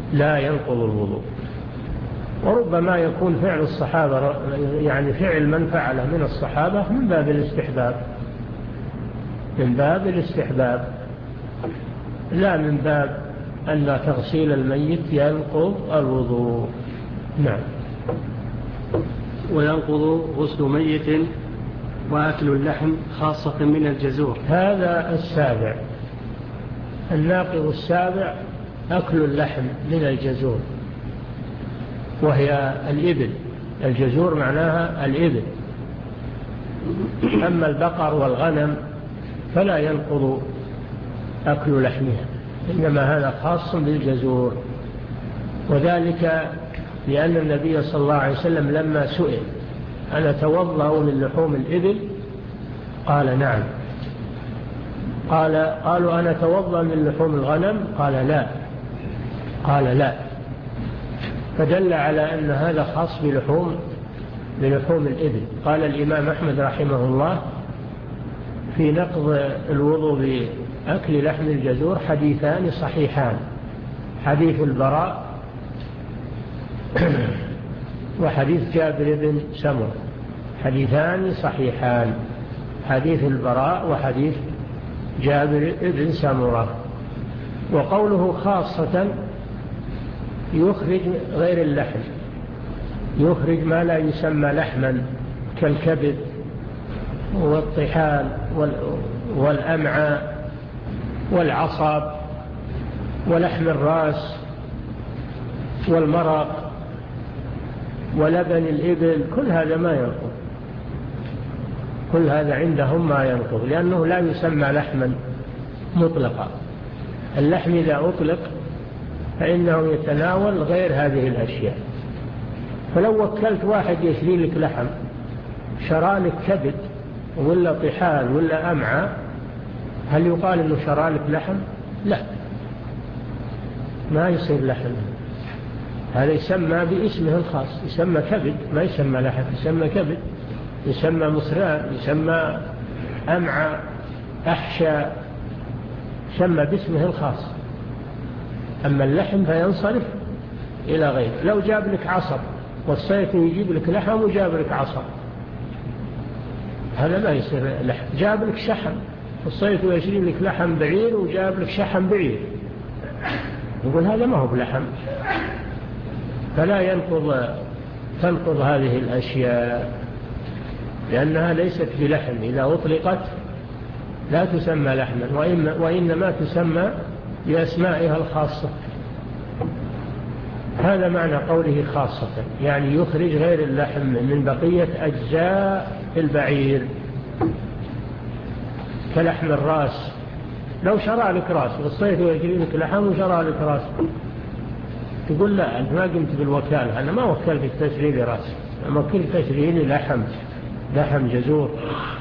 لا ينقض الوضوء. وربما يكون فعل الصحابة يعني فعل من فعله من الصحابة من باب الاستحباب من باب الاستحباب لا من باب أن تغسيل الميت ينقض الوضوء. نعم. وينقض غسل ميت وأكل اللحم خاصة من الجزور. هذا السابع. الناقض السابع أكل اللحم من الجزور وهي الإبل. الجزور معناها الإبل. أما البقر والغنم فلا ينقض أكل لحمها، إنما هذا خاص بالجزور. وذلك لأن النبي صلى الله عليه وسلم لما سئل أنا أتوضأ من لحوم الإبل قال نعم. قال قالوا أنا أتوضأ من لحوم الغنم قال لا قال لا فدل على أن هذا خاص بلحوم بلحوم الإبل. قال الإمام أحمد رحمه الله في نقض الوضوء بأكل لحم الجزور حديثان صحيحان، حديث البراء وحديث جابر بن سمرة، حديثان صحيحان، حديث البراء وحديث جابر بن سمرة. وقوله خاصة يخرج غير اللحم، يخرج ما لا يسمى لحما كالكبد والطحال والأمعاء والعصب ولحم الراس والمرق ولبن الإبل، كل هذا ما ينقض، كل هذا عندهم ما ينقض لأنه لا يسمى لحما مطلقا. اللحم إذا أطلق فإنه يتناول غير هذه الأشياء. فلو وكلت واحد يشري لك لحم، شرى لك كبد ولا طحال ولا أمعاء، هل يقال إنه شرى لك لحم؟ لا، ما يصير لحم. هذا يسمى باسمه الخاص، يسمى كبد، ما يسمى لحم، يسمى كبد، يسمى مصران، يسمى أمعاء، أحشاء، يسمى باسمه الخاص. أما اللحم فينصرف إلى غيره. لو جاب لك عصب والصيف يجيب لك لحم وجاب لك عصب، هذا ما يصير لحم. جاب لك شحم والصيف يشري لك لحم بعير وجاب لك شحم بعير، يقول هذا ما هو بلحم. فلا ينقض تنقض هذه الأشياء لأنها ليست بلحم، إذا أطلقت لا تسمى لحما وإنما تسمى بأسمائها الخاصة. هذا معنى قوله خاصة، يعني يخرج غير اللحم من بقية أجزاء البعير كلحم الرأس. لو شرع لك رأس والصيف يجري لك لحم وشرع لك رأس، تقول لا أنت ما قمت بالوكالة، أنا ما وكلتك تشري لي رأس، أما كنت تشري لي لحم لحم جزور.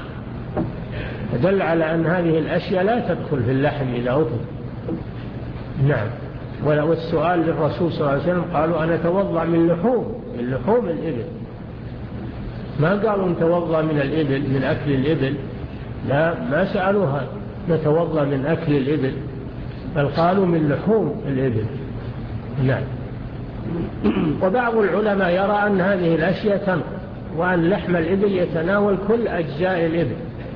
دل على أن هذه الأشياء لا تدخل في اللحم إذا أطلق. نعم. والسؤال للرسول صلى الله عليه وسلم قالوا أنا أتوضأ من لحوم من لحوم الإبل، ما قالوا نتوضأ من الإبل من أكل الإبل، لا، ما سألوها نتوضأ من أكل الإبل، بل قالوا من لحوم الإبل. نعم. وبعض العلماء يرى أن هذه الأشياء تنقض، وأن لحم الإبل يتناول كل أجزاء الإبل،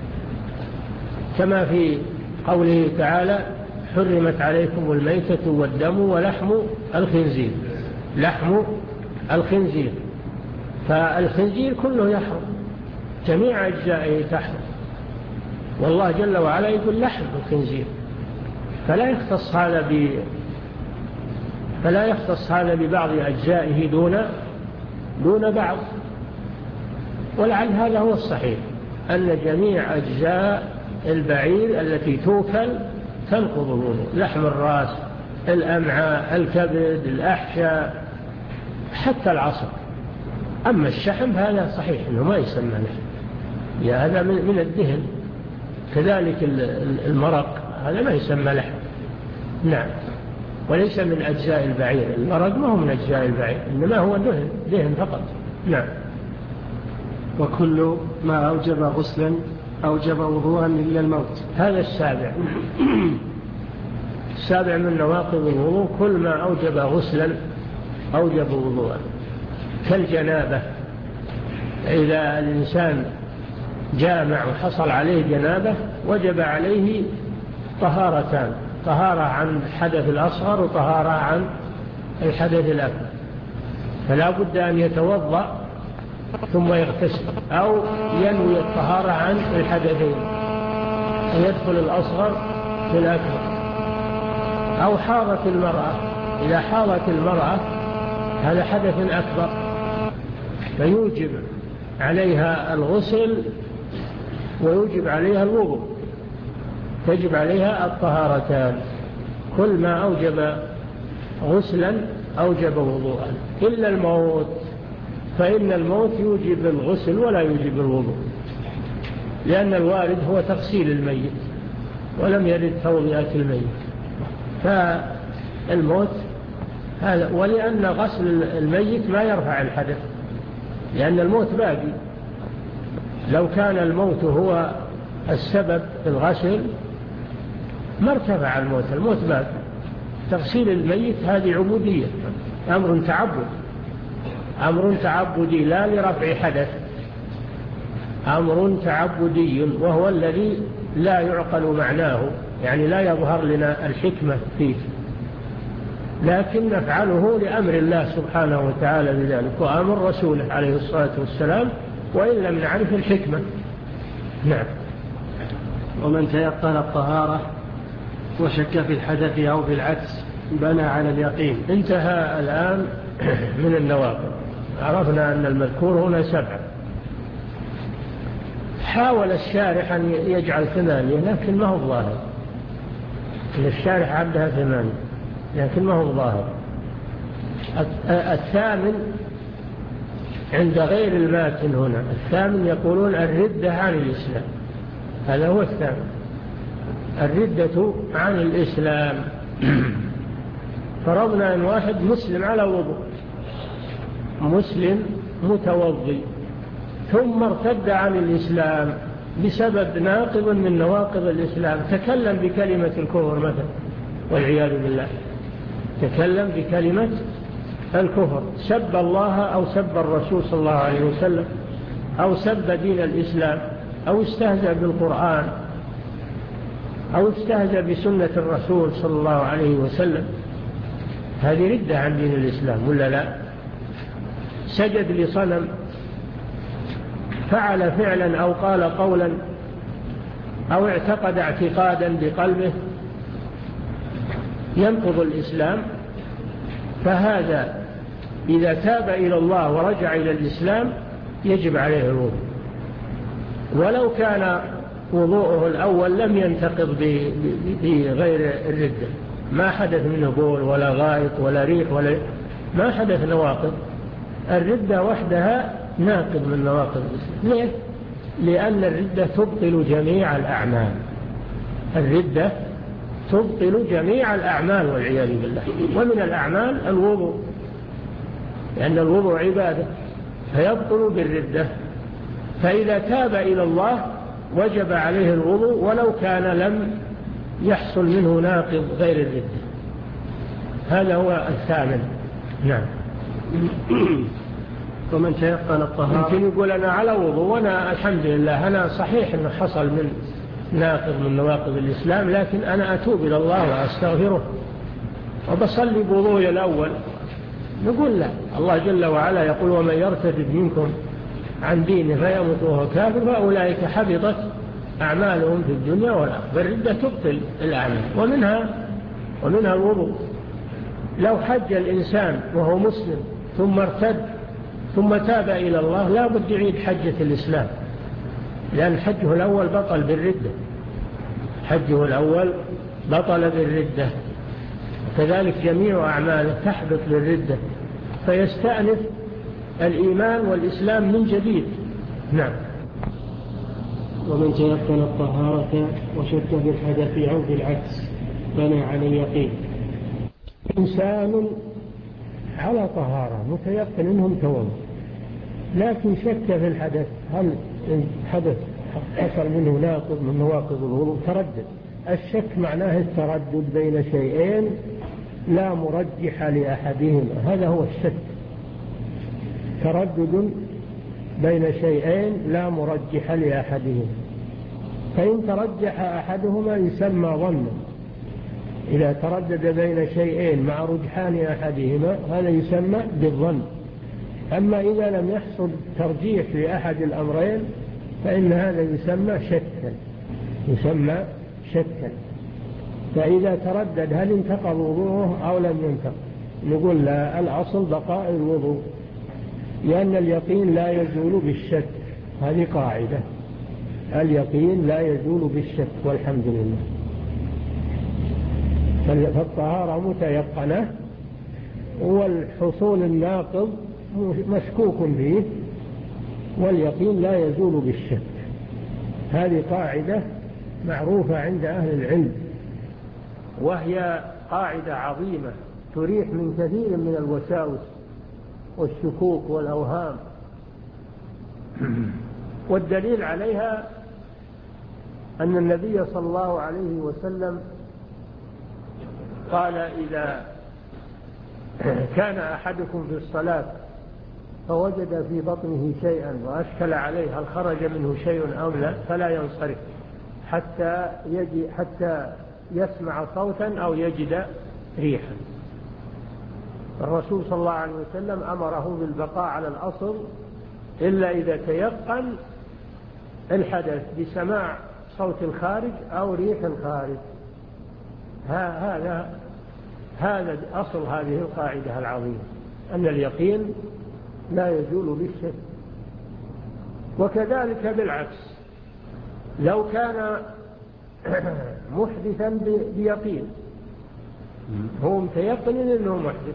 كما في قوله تعالى حرمت عليكم الميتة والدم ولحم الخنزير، لحم الخنزير، فالخنزير كله يحرم، جميع أجزائه تحرم، والله جل وعلا يقول لحم الخنزير، فلا يختص هذا ب فلا يختص هذا ببعض أجزائه دون دون بعض. ولعل هذا هو الصحيح، أن جميع أجزاء البعير التي توكل تنقض الوضوء، لحم الرأس، الأمعاء، الكبد، الأحشاء، حتى العصب. أما الشحم هذا صحيح أنه ما يسمى لحم، يا هذا من الدهن، كذلك المرق هذا ما يسمى لحم. نعم. وليس من أجزاء البعير، المرق ما هو من أجزاء البعير، إنما هو دهن دهن فقط. نعم. وكل ما أوجب غسلا أوجب وضوءا إلا الموت. هذا السابع. السابع من نواقض الوضوء كل ما أوجب غسلا أوجب وضوءا، كالجنابة. إذا الإنسان جامع وحصل عليه جنابة وجب عليه طهارتان، طهارة عن الحدث الأصغر وطهارة عن الحدث الأكبر، فلا بد أن يتوضأ ثم يغتسل، أو ينوي الطهارة عن الحدثين، أن يدخل الأصغر في الأكبر. أو حاضت المرأة، إذا حاضت المرأة هذا حدث أكبر فيوجب عليها الغسل ويوجب عليها الوضوء، تجب عليها الطهارتان، كل ما أوجب غسلا أوجب وضوءا، إلا الموت، فإن الموت يوجب الغسل ولا يوجب الوضوء، لأن الوارد هو تغسيل الميت ولم يرد توضئة الميت، فالموت هذا. ولأن غسل الميت ما يرفع الحدث، لأن الموت باقي. لو كان الموت هو السبب في الغسل ما ارتفع الموت، الموت باقي. تغسيل الميت هذه عبودية، أمر تعبد، أمر تعبدي لا لرفع حدث، أمر تعبدي، وهو الذي لا يعقل معناه، يعني لا يظهر لنا الحكمة فيه، لكن نفعله لأمر الله سبحانه وتعالى بذلك وأمر رسوله عليه الصلاة والسلام، وإن لم نعرف الحكمة. نعم. ومن تيقن الطهارة وشك في الحدث أو في العكس بنى على اليقين. انتهى الآن من النواقض. عرفنا أن المذكور هنا سبعة. حاول الشارح أن يجعل ثمانية لكن ما هو ظاهر، الشارح عبدها ثمانية لكن ما هو ظاهر. الثامن عند غير الماتن هنا، الثامن يقولون الردة عن الإسلام، هذا هو الثامن، الردة عن الإسلام. فرضنا أن واحد مسلم على وضوء، مسلم متوضي، ثم ارتد عن الإسلام بسبب ناقض من نواقض الإسلام، تكلم بكلمة الكفر مثلا والعياذ بالله، تكلم بكلمة الكفر، سب الله أو سب الرسول صلى الله عليه وسلم، أو سب دين الإسلام، أو استهزأ بالقرآن، أو استهزأ بسنة الرسول صلى الله عليه وسلم، هذه ردة عن دين الإسلام ولا لا؟ سجد لصنم، فعل فعلا أو قال قولا أو اعتقد اعتقادا بقلبه ينقض الإسلام، فهذا إذا تاب إلى الله ورجع إلى الإسلام يجب عليه الوضوء، ولو كان وضوءه الأول لم ينتقض بغير الردة، ما حدث منه بول ولا غائط ولا ريح ولا ما حدث نواقض. الردة وحدها ناقض من نواقض الإسلام. ليه؟ لأن الردة تبطل جميع الأعمال، الردة تبطل جميع الأعمال والعياذ بالله، ومن الأعمال الوضوء، لأن الوضوء عبادة فيبطل بالردة، فإذا تاب إلى الله وجب عليه الوضوء ولو كان لم يحصل منه ناقض غير الردة. هذا هو الثامن. نعم. ومن تيقن الطهارة، يمكن يقول أنا على وضوء وأنا الحمد لله أنا صحيح أنه حصل من ناقض من نواقض الإسلام، لكن أنا أتوب إلى الله وأستغفره وبصلي بوضوءي الأول. نقول لا، الله جل وعلا يقول ومن يرتد منكم عن دينه فيموت وهو كافر فأولئك حبطت أعمالهم في الدنيا والآخرة. الردة تبطل الأعمال، ومنها ومنها الوضوء. لو حج الإنسان وهو مسلم ثم ارتد ثم تاب إلى الله لا بد يعيد حجة الإسلام، لأن حجه الأول بطل بالردة، حجه الأول بطل بالردة، كذلك جميع أعماله تحبط بالردة، فيستأنف الإيمان والإسلام من جديد. نعم. ومن تيقن الطهارة وشك في الحدث أو في العكس بنى على اليقين. إنسان على طهارة متيقن أنهم توضأ، لكن شك في الحدث، هل الحدث حصل منه ناقض من نواقض الوضوء، تردد الشك معناه التردد بين شيئين لا مرجح لأحدهما، هذا هو الشك، تردد بين شيئين لا مرجح لأحدهما. فإن ترجح أحدهما يسمى ظنا، إذا تردد بين شيئين مع رجحان أحدهما هذا يسمى بالظن. أما إذا لم يحصل ترجيح لأحد الأمرين فإن هذا يسمى شكا، يسمى شكا. فإذا تردد هل انتقض وضوءه أو لم ينتقض، نقول لا، الأصل بقاء الوضوء، لأن اليقين لا يزول بالشك، هذه قاعدة، اليقين لا يزول بالشك والحمد لله. فالطهارة متيقنة والحصول الناقض مشكوك فيه، واليقين لا يزول بالشك. هذه قاعدة معروفة عند أهل العلم، وهي قاعدة عظيمة تريح من كثير من الوساوس والشكوك والأوهام. والدليل عليها أن النبي صلى الله عليه وسلم قال: إذا كان أحدكم في الصلاة فوجد في بطنه شيئا وأشكل عليه هل خرج منه شيء أو لا فلا ينصرف حتى يجي حتى يسمع صوتا أو يجد ريحا. الرسول صلى الله عليه وسلم أمره بالبقاء على الأصل إلا إذا تيقن الحدث بسماع صوت الخارج أو ريح الخارج. هذا هذا أصل هذه القاعدة العظيمة، أن اليقين لا يزول بالشك. وكذلك بالعكس، لو كان محدثا بيقين، هو متيقن أنه محدث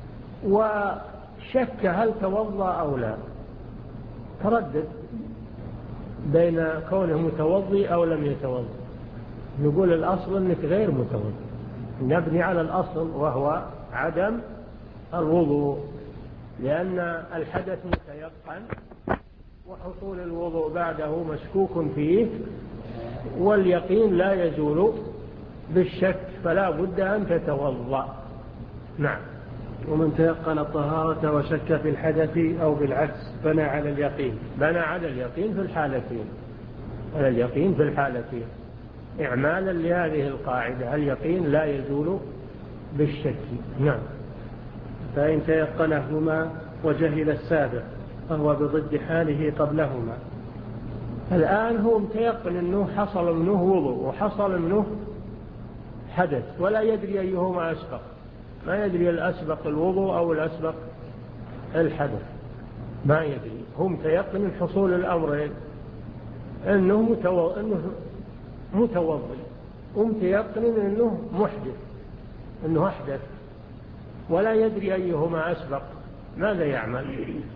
وشك هل توضأ أو لا، تردد بين كونه متوضي أو لم يتوضأ، نقول الأصل أنك غير متوضي، نبني على الأصل وهو عدم الوضوء، لأن الحدث متيقن وحصول الوضوء بعده مشكوك فيه، واليقين لا يزول بالشك، فلا بد أن تتوضأ. نعم. ومن تيقن الطهارة وشك في الحدث أو بالعكس بنى على اليقين، بنى على اليقين في الحالتين، على اليقين في الحالتين إعمالا لهذه القاعدة، اليقين لا يزول بالشك. نعم. فإن تيقنهما وجهل السابق فهو بضد حاله قبلهما. الآن هو متيقن أنه حصل منه وضوء وحصل منه حدث، ولا يدري أيهما أسبق، ما يدري الأسبق الوضوء أو الأسبق الحدث، ما يدري. هو متيقن حصول الأمرين، أنه متو... أنه متوضئ، ومتيقن أنه محدث، أنه أحدث، ولا يدري أيهما أسبق. ماذا يعمل؟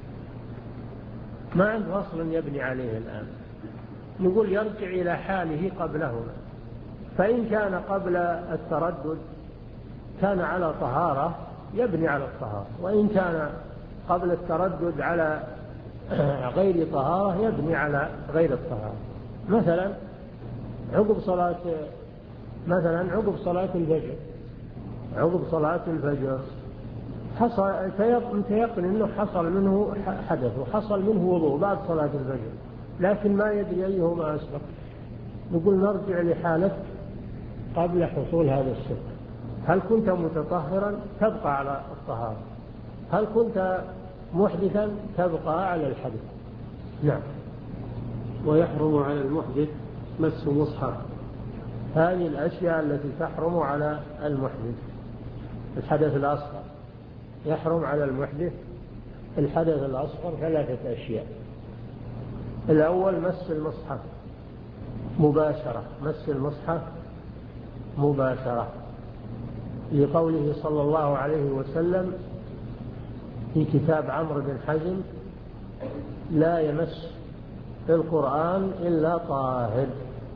ما عنده أصل يبني عليه الآن. نقول يرجع إلى حاله قبلهما. فإن كان قبل التردد كان على طهارة يبني على الطهارة، وإن كان قبل التردد على غير طهارة يبني على غير الطهارة. مثلا عقب صلاة مثلا عقب صلاة الفجر عقب صلاة الفجر حصل متيقن أنه حصل منه حدث وحصل منه وضوء بعد صلاة الفجر، لكن ما يدري أيهما أسبق. نقول نرجع لحالة قبل حصول هذا الشك. هل كنت متطهرا تبقى على الطهارة، هل كنت محدثا تبقى على الحدث. نعم. ويحرم على المحدث مس مصحف. هذه الأشياء التي تحرم على المحدث. الحدث الأصغر يحرم على المحدث، الحدث الأصغر ثلاثة أشياء. الأول مس المصحف مباشرة، مس المصحف مباشرة، لقوله صلى الله عليه وسلم في كتاب عمرو بن حزم: لا يمس القرآن إلا طاهر،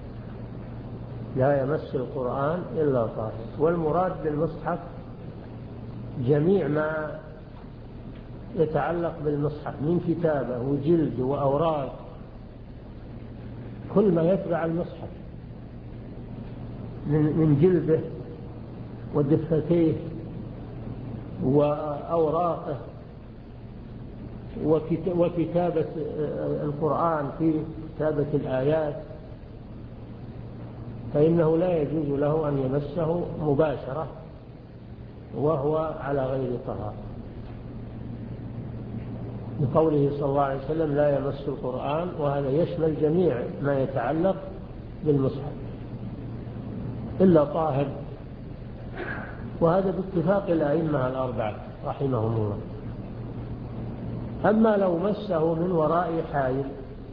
لا يمس القرآن إلا طاهر. والمراد بالمصحف جميع ما يتعلق بالمصحف من كتابة وجلد وأوراق، كل ما يتبع المصحف. من جلده ودفتيه وأوراقه وكتابة القرآن فيه، كتابة الآيات، فإنه لا يجوز له أن يمسه مباشرة وهو على غير طهارة، بقوله صلى الله عليه وسلم لا يمس القرآن، وهذا يشمل جميع ما يتعلق بالمصحف إلا طاهر، وهذا باتفاق الأئمة الأربعة رحمهم الله. أما لو مسه من وراء حائل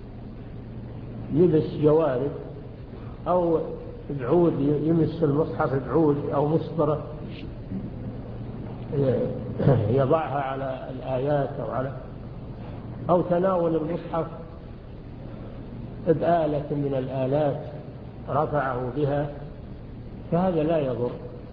يلبس جوارب أو بعود، يمس المصحف بعود أو مسطرة يضعها على الآيات أو على أو تناول المصحف بآلة من الآلات رفعه بها، فهذا لا يضر،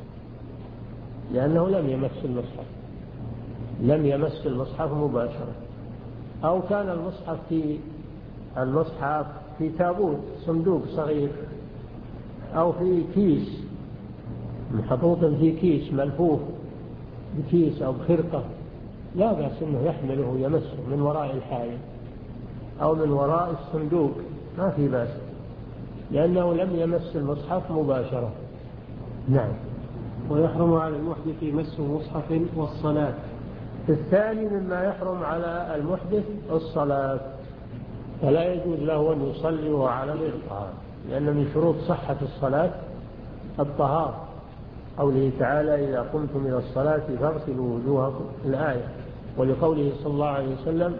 لأنه لم يمس المصحف لم يمس المصحف مباشرة. أو كان المصحف في المصحف في تابوت صندوق صغير أو في كيس محطوط في كيس ملفوف بكيس أو بخرقة، لا بأس أنه يحمله يمسه من وراء الحائل أو من وراء الصندوق، ما في بأس، لأنه لم يمس المصحف مباشرة. نعم. ويحرم على المحدث مس مصحف والصلاة. الثاني مما يحرم على المحدث الصلاة، فلا يجوز له أن يصلي وهو على غير طهارة، لأن من شروط صحة الصلاة الطهارة، قوله تعالى إذا قمتم إلى الصلاة فاغسلوا وجوهكم، الآية، ولقوله صلى الله عليه وسلم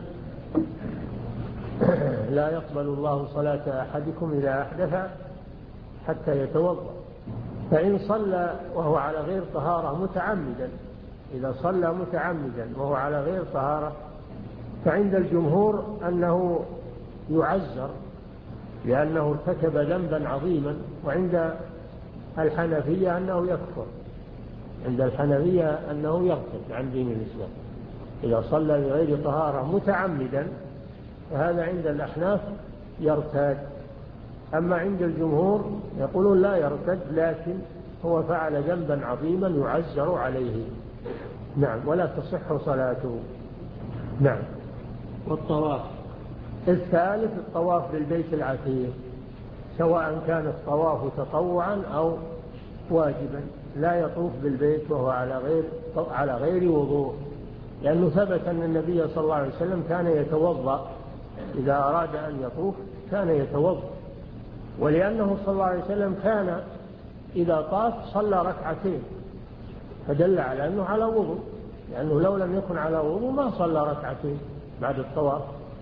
لا يقبل الله صلاة أحدكم إذا أحدث حتى يتوضأ. فإن صلى وهو على غير طهارة متعمدا، إذا صلى متعمدا وهو على غير طهارة، فعند الجمهور أنه يعزر لأنه ارتكب ذنبا عظيما، وعند الحنفية أنه يكفر عند الحنفية أنه يرتد عن دين الإسلام إذا صلى بغير طهارة متعمدا، فهذا عند الأحناف يرتد. أما عند الجمهور يقولون لا يرتد، لكن هو فعل ذنبا عظيما يعزر عليه. نعم. ولا تصح صلاته. نعم. والطواف. الثالث الطواف بالبيت العتيق، سواء كان الطواف تطوعا أو واجبا، لا يطوف بالبيت وهو على غير على غير وضوء، لأنه ثبت أن النبي صلى الله عليه وسلم كان يتوضأ إذا أراد أن يطوف، كان يتوضأ، ولأنه صلى الله عليه وسلم كان إذا طاف صلى ركعتين، فدل على أنه على وضوء، لأنه لو لم يكن على وضوء ما صلى ركعتين بعد الطواف.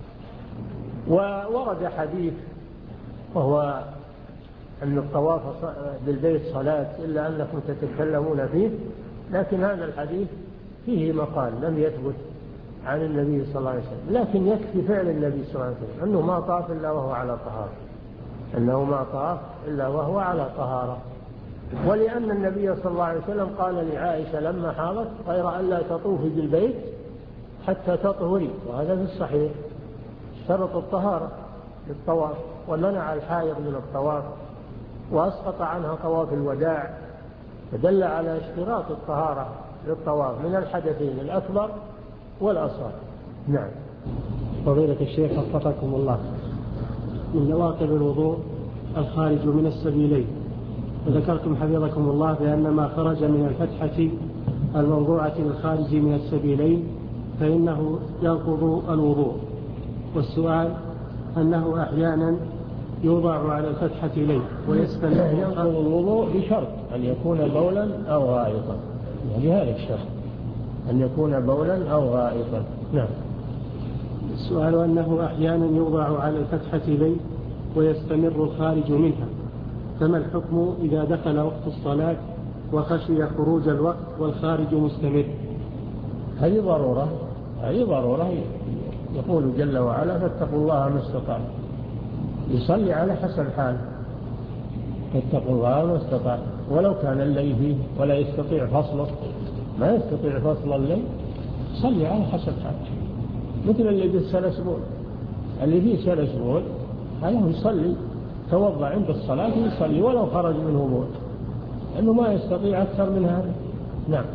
وورد حديث وهو أن الطواف بالبيت صلاة إلا أنكم تتكلمون فيه، لكن هذا الحديث فيه مقال لم يثبت عن النبي صلى الله عليه وسلم، لكن يكفي فعل النبي صلى الله عليه وسلم أنه ما طاف إلا وهو على طهارة أنه ما طاف إلا وهو على طهارة. ولأن النبي صلى الله عليه وسلم قال لعائشة لما حاضت غير أن لا تطوفي بالبيت حتى تطهري، وهذا في الصحيح شرط الطهارة للطواف، ومنع الحائض من الطواف وأسقط عنها طواف الوداع، فدل على اشتراط الطهارة للطواف من الحدثين الأكبر والأصغر. نعم. فضيلة الشيخ وفقكم الله، من نواقض الوضوء الخارج من السبيلين، وذكرتم حفظكم الله بأن ما خرج من الفتحة الموضوعة الخارج من السبيلين فإنه ينقض الوضوء، والسؤال أنه أحيانا يوضع على الفتحة ليه ويستمر ينقض الوضوء بشرط أن يكون بولا أو غائطا، يعني هذا الشرط أن يكون بولا أو غائطا. نعم. السؤال أنه أحيانا يوضع على الفتحة ليه ويستمر الخارج منها، فما الحكم إذا دخل وقت الصلاة وخشي خروج الوقت والخارج مستمر؟ هذه ضرورة هذه ضرورة يقول جل وعلا فاتقوا الله ما استطعتم، يصلي على حسب حاله، فاتقوا الله ما استطعتم، ولو كان الليل فيه ولا يستطيع فصله، ما يستطيع فصل الليل، صلي على حسب حاله، مثل اللي بالسلس بول، اللي فيه سلس بول هذا يصلي توضأ عند الصلاة يصلي ولو خرج منه بول، أنه ما يستطيع أكثر من هذا. نعم.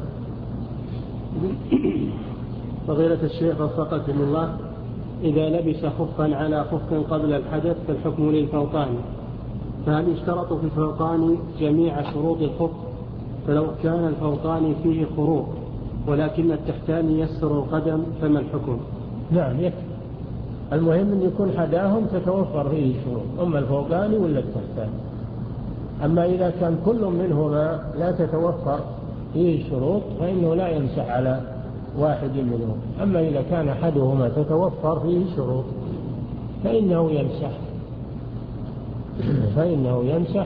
فضيلة الشيخ وفقكم الله، إذا لبس خفا على خف قبل الحدث فالحكم للفوقاني، فهل يشترط في الفوقاني جميع شروط الخف؟ فلو كان الفوقاني فيه خروق ولكن التحتاني يسر القدم فما الحكم؟ نعم يكفي، المهم أن يكون حداهم تتوفر فيه شروط، أما الفوقاني ولا التحتاني. أما إذا كان كل منهما لا تتوفر فيه شروط فإنه لا يمسح على واحد منهم. أما إذا كان أحدهما تتوفر فيه شروط فإنه يمسح فإنه يمسح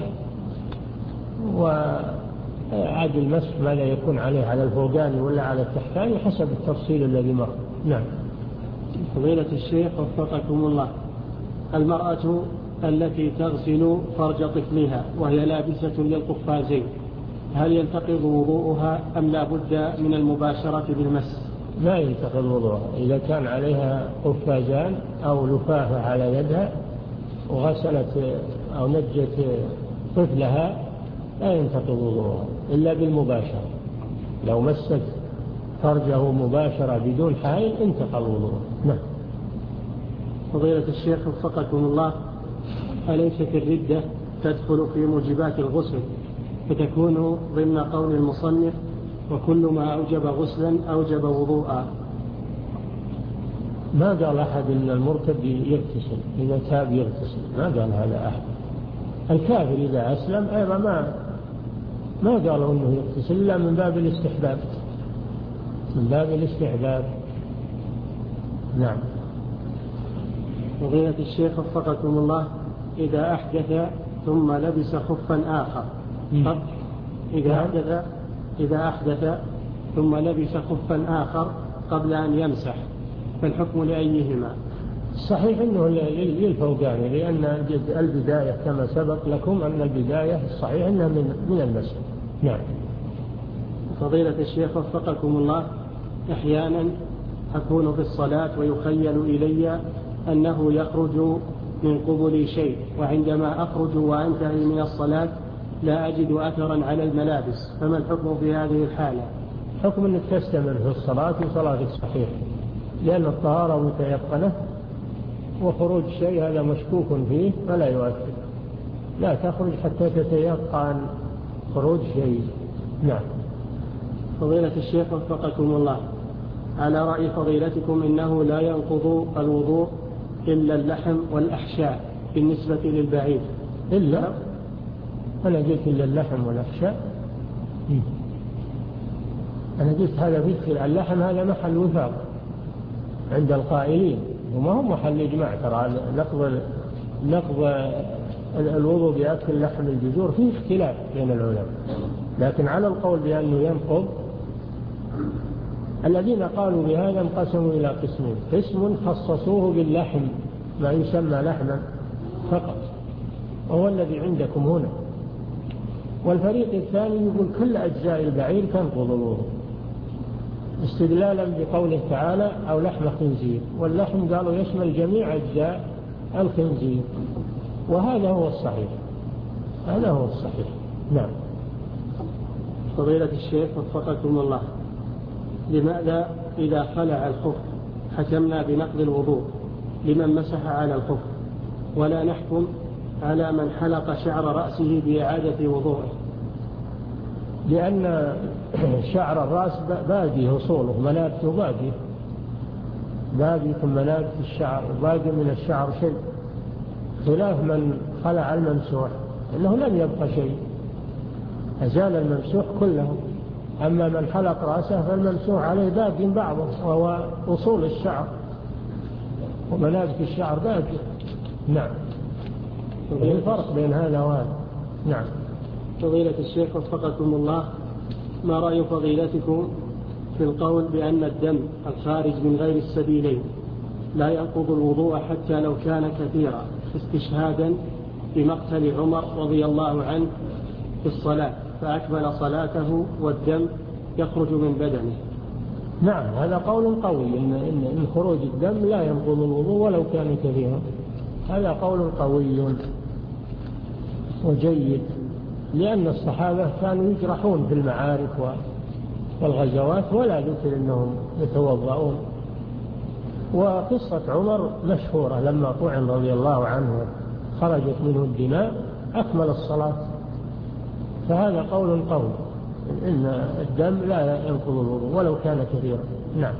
وعاد المسح ماذا يكون عليه، على الفوقاني ولا على التحتاني، حسب التفصيل الذي مر. نعم. فضيلة الشيخ وفقكم الله، المرأة التي تغسل فرج طفلها وهي لابسة للقفازين هل ينتقض وضوءها أم لا بد من المباشرة بالمس؟ لا ينتقض وضوءها إذا كان عليها قفازان أو لفافة على يدها وغسلت أو نجت طفلها لا ينتقض وضوءها إلا بالمباشرة. لو مست فرجه مباشرة بدون حائل انتقض وضوءها. نعم. فضيلة الشيخ وفقكم الله، أليست الردة تدخل في موجبات الغسل فتكون ضمن قول المصنف وكل ما أوجب غسلا أوجب وضوءا؟ ما قال أحد إن المرتد يغتسل إذا تاب يغتسل، ما قال هذا أحد. الكافر إذا أسلم أيضا ما ما قالوا أنه يغتسل إلا من باب الاستحباب من باب الاستحباب. نعم. فضيلة الشيخ وفقكم الله، إذا أحدث ثم لبس خفا آخر طب إذا أحدث إذا أحدث ثم لبس خفا آخر قبل أن يمسح فالحكم لأيهما؟ صحيح أنه للفوقاني، لأن البداية كما سبق لكم أن البداية الصحيح أنها من من المسح. نعم. فضيلة الشيخ وفقكم الله، أحيانا أكون في الصلاة ويخيل إلي أنه يخرج من قبل شيء، وعندما أخرج وأنتهي من الصلاة لا أجد أثرا على الملابس، فما الحكم في هذه الحالة؟ حكم أنك تستمر في الصلاة وصلاتك صحيح، لأن الطهارة متيقنة وخروج شيء هذا مشكوك فيه فلا يؤثر، لا تخرج حتى تتيقن خروج شيء. نعم. فضيلة الشيخ وفقكم الله، على رأي فضيلتكم إنه لا ينقض الوضوء إلا اللحم والأحشاء بالنسبة للبعير. إلا أنا قلت إلا اللحم والأحشاء، أنا قلت هذا فيه اللحم هذا محل وفاق عند القائلين وما هم محل إجماع. ترى نقض نقض الوضوء بأكل لحم الجزور فيه اختلاف بين العلماء، لكن على القول بأنه ينقض الذين قالوا بهذا انقسموا إلى قسمين: قسم خصصوه باللحم ما يسمى لحما فقط وهو الذي عندكم هنا، والفريق الثاني يقول كل أجزاء البعير تنقض الوضوء استدلالا بقوله تعالى أو لحم خنزير، واللحم قالوا يشمل جميع أجزاء الخنزير، وهذا هو الصحيح هذا هو الصحيح. نعم. فضيلة الشيخ وفقكم الله، لماذا إذا خلع الخف حكمنا بنقض الوضوء لمن مسح على الخف ولا نحكم على من حلق شعر رأسه بإعادة وضوءه؟ لأن شعر الرأس باقي أصوله منابته باقي باقي ثم منابت الشعر وباقي من الشعر شيء، خلاف من خلع الممسوح إنه لم يبقى شيء، أزال الممسوح كله. أما من حلق رأسه فالممسوح عليه باقي بعضه وهو أصول الشعر ومنابت الشعر باقي. نعم. الفرق بين هذا وهذا. نعم. فضيلة الشيخ وفقكم الله، ما رأي فضيلتكم في القول بأن الدم الخارج من غير السبيلين لا ينقض الوضوء حتى لو كان كثيرا، استشهادا بمقتل عمر رضي الله عنه في الصلاة فأكمل صلاته والدم يخرج من بدنه؟ نعم، هذا قول قوي إن, إن, إن خروج الدم لا ينقض الوضوء ولو كان كثيرا، هذا قول قوي وجيد. لأن الصحابة كانوا يجرحون في المعارك والغزوات ولا ذكر أنهم يتوضؤون. وقصة عمر مشهورة، لما طعن رضي الله عنه خرجت منه الدماء أكمل الصلاة، فهذا قول قول إن الدم لا ينقض الوضوء ولو كان كثيرا. نعم.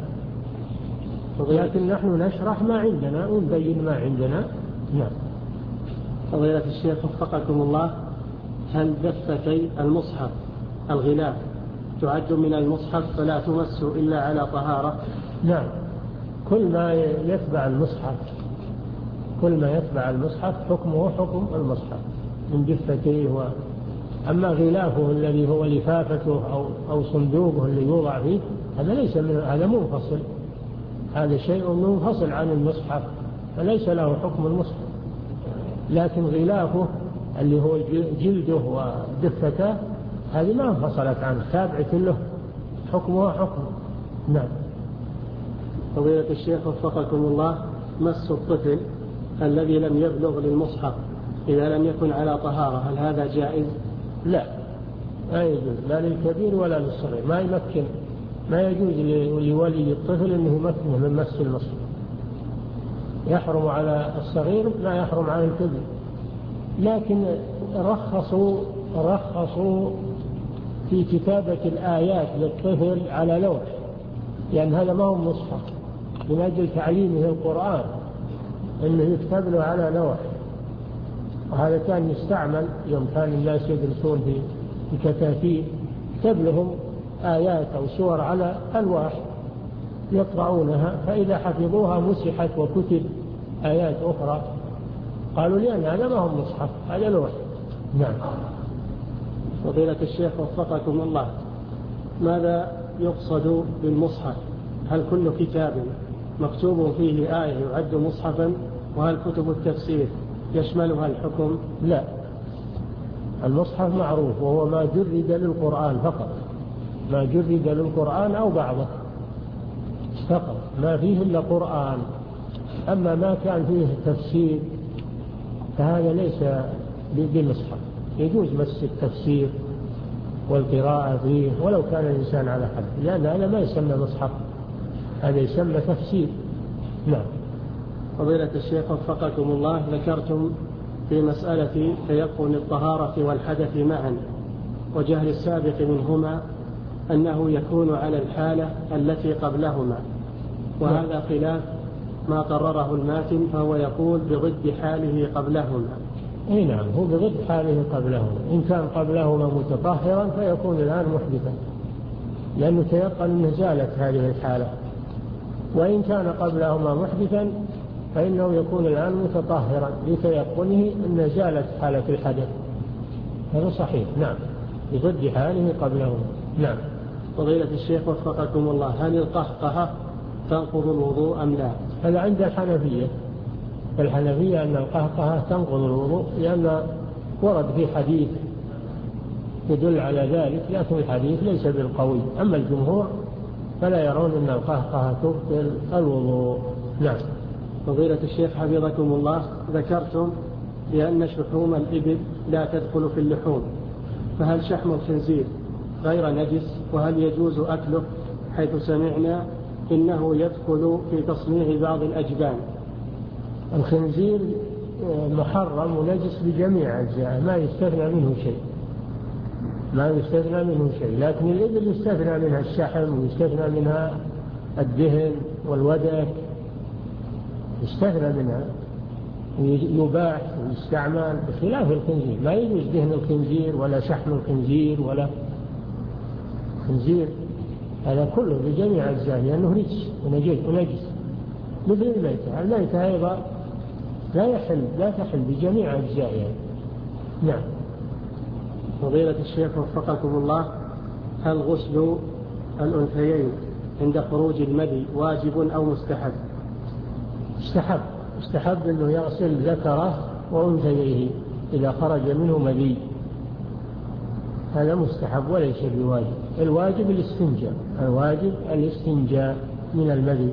لكن نحن نشرح ما عندنا ونبين ما عندنا. نعم. فضيلة الشيخ وفقكم الله، هل دفتي المصحف الغلاف تعد من المصحف فلا تمس إلا على طهارة؟ نعم، كل ما يتبع المصحف كل ما يتبع المصحف حكمه حكم المصحف من دفتيه. و... أما غلافه الذي هو لفافته أو, أو صندوقه اللي يوضع فيه هذا ليس من هذا منفصل، هذا شيء منفصل عن المصحف فليس له حكم المصحف. لكن غلافه اللي هو جلده ودفته هذه ما انفصلت عنه، تابعة له، حكمها حكم. نعم. فضيلة الشيخ وفقكم الله، مس الطفل الذي لم يبلغ للمصحف إذا لم يكن على طهارة هل هذا جائز؟ لا، لا يجوز لا للكبير ولا للصغير. ما يمكن ما يجوز لولي الطفل أنه يمكنه من مس المصحف. يحرم على الصغير ما يحرم على الكبير. لكن رخصوا رخصوا في كتابة الآيات للطفل على لوح، لأن هذا ما هو مصحف، من أجل تعليمه القرآن أنه يكتب له على لوح. وهذا كان يستعمل يوم كان الناس يدرسون في الكتاتيب، كتب لهم آيات أو سور على ألواح يقرؤونها، فإذا حفظوها مسحت وكتب آيات أخرى. قالوا لأن هذا ما هو مصحف، هذا لوح. نعم. فضيلة الشيخ وفقكم الله، ماذا يقصد بالمصحف؟ هل كل كتاب مكتوب فيه آية يعد مصحفا؟ وهل كتب التفسير يشملها الحكم؟ لا، المصحف معروف وهو ما جرد للقرآن فقط، ما جرد للقرآن أو بعضه فقط، ما فيه إلا قرآن. أما ما كان فيه تفسير فهذا ليس بمصحف. يجوز مس التفسير والقراءة فيه ولو كان الإنسان على حد، لأن هذا ما يسمى مصحف، هذا يسمى تفسير. نعم. فضيلة الشيخ وفقكم الله، ذكرتم في مسألة تيقن الطهارة والحدث معا وجهل السابق منهما أنه يكون على الحالة التي قبلهما، وهذا خلاف ما قرره الماتن، فهو يقول بضد حاله قبلهما. اي نعم، هو بضد حاله قبلهما. إن كان قبلهما متطهرا فيكون الآن محدثا، لأنه تيقن أنه زالت هذه الحالة. وإن كان قبلهما محدثا فإنه يكون الآن متطهرا لتيقنه أن زالت حالة الحدث. هذا صحيح. نعم، بضد حاله قبلهما. نعم. فضيلة الشيخ وفقكم الله، هل القهقهة تنقض الوضوء أم لا؟ هذا عند الحنفية. الحنفية أن القهقهة تنقض الوضوء، لأن ورد في حديث يدل على ذلك، لكن الحديث ليس بالقوي. أما الجمهور فلا يرون أن القهقهة تبطل الوضوء. نعم. فضيلة الشيخ حفظكم الله، ذكرتم بأن شحوم الإبل لا تدخل في اللحوم، فهل شحم الخنزير غير نجس؟ وهل يجوز أكله؟ حيث سمعنا إنه يدخل في تصنيع بعض الأجبان. الخنزير محرم ونجس بجميع أجزائه، ما يستثنى منه شيء، ما يستثنى منه شيء. لكن الإبل يستثنى منها الشحم ويستثنى منها الدهن والودك، يستثنى منها يباح ويستعمل، بخلاف الخنزير. ما يجوز دهن الخنزير ولا شحم الخنزير ولا خنزير، هذا كله بجميع أجزائه لأنه رجس ونجس مثل الميتة. الميتة أيضا لا يحل لا تحل بجميع أجزائها. نعم. فضيلة الشيخ وفقكم الله، هل غسل الأنثيين عند خروج المدي واجب أو مستحب؟ استحب استحب أنه يغسل ذكره وأنثيه إذا خرج منه مدي، هذا مستحب وليس بواجب. الواجب الاستنجاء، الواجب الاستنجاء من المدي.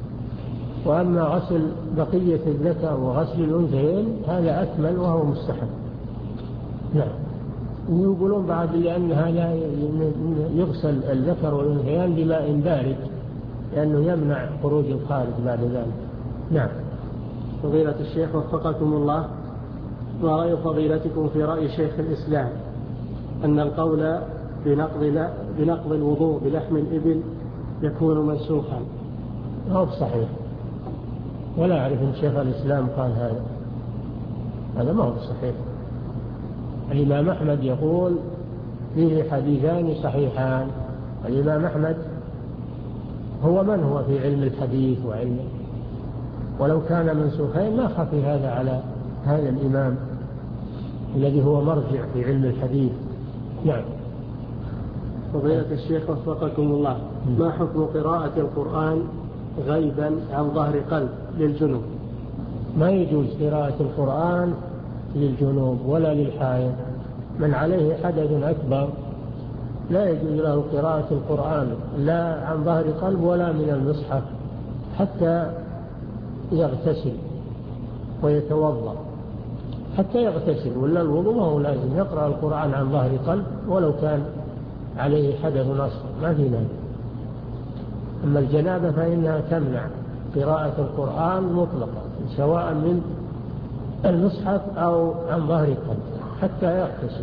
وأما غسل بقية الذكر وغسل الأنثيين هذا أكمل وهو مستحب. نعم. يقولون بعد لأنها لا يغسل الذكر والأنثيان بماء بارد لأنه يمنع خروج الخارج بعد ذلك. نعم. فضيلة الشيخ وفقكم الله، ما رأي فضيلتكم في رأي شيخ الإسلام أن القول بنقض بنقض الوضوء بلحم الإبل يكون منسوخا؟ هو صحيح، ولا أعرف أن شيخ الإسلام قال هذا، هذا ما هو صحيح. الإمام أحمد يقول فيه حديثان صحيحان. الإمام أحمد هو من هو في علم الحديث وعلمه، ولو كان منسوخين ما خفي هذا على هذا الإمام الذي هو مرجع في علم الحديث. نعم. فضيلة الشيخ وفقكم الله، ما حكم قراءة القرآن غيبا عن ظهر قلب للجنوب؟ ما يجوز قراءة القرآن للجنوب ولا للحائض. من عليه حدث أكبر لا يجوز له قراءة القرآن لا عن ظهر قلب ولا من المصحف حتى يغتسل ويتوضأ، حتى يغتسل، ولا الوضوء ما هو لازم يقرأ القرآن عن ظهر قلب ولو كان عليه حدث أصغر، ما في مانع. أما الجنابة فإنها تمنع قراءة القرآن مطلقا سواء من المصحف أو عن ظهر قلب حتى يغتسل،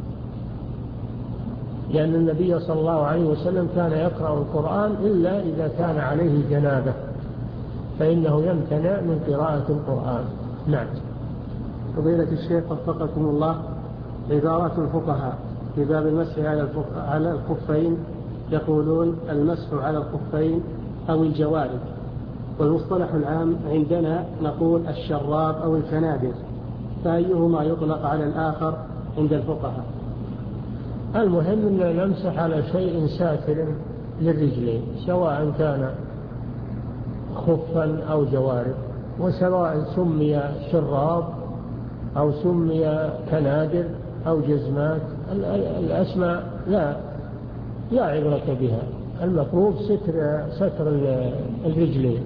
لأن النبي صلى الله عليه وسلم كان يقرأ القرآن إلا إذا كان عليه جنابة فإنه يمتنع من قراءة القرآن. نعم. فضيلة الشيخ وفقكم الله، عبارات الفقهاء في باب المسح على الخفين يقولون المسح على الخفين أو الجوارب، والمصطلح العام عندنا نقول الشراب أو الكنادر، فأيهما يطلق على الآخر عند الفقهاء؟ المهم أن نمسح على شيء ساتر للرجلين سواء كان خفا أو جوارب، وسواء سمي شراب أو سمي كنادر أو جزمات، الأسماء لا لا عبرة بها. المطلوب ستر ستر الرجلين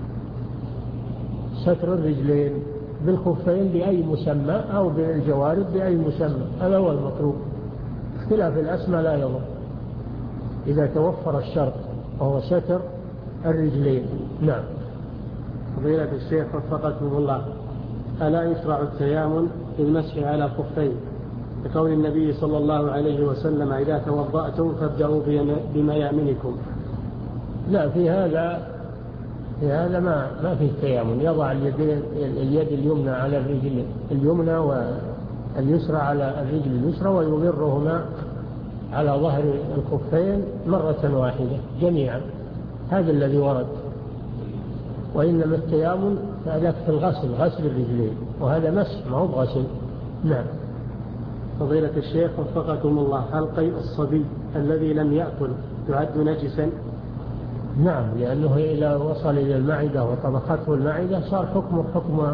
ستر الرجلين بالخفين بأي مسمى أو بالجوارب بأي مسمى، هذا هو المطلوب. اختلاف الأسماء لا يضر إذا توفر الشرط وهو ستر الرجلين. نعم. فضيلة الشيخ وفقكم الله، ألا يشرع التيامن في المسح على الخفين بقول النبي صلى الله عليه وسلم إذا توضأتم فابدأوا بميامنكم؟ لا، في هذا في هذا ما ما فيه تيامن. يضع اليدين اليد اليمنى على الرجل اليمنى واليسرى على الرجل اليسرى ويمرهما على ظهر الخفين مرة واحدة جميعا، هذا الذي ورد. وإنما التيامن فذاك في الغسل، غسل الرجلين، وهذا مسح ما هو بغسل. نعم. فضيلة الشيخ وفقكم الله، هل قيء الصبي الذي لم يأكل يعد نجسا؟ نعم، لأنه إذا وصل إلى المعدة وطبخته المعدة صار حكمه حكم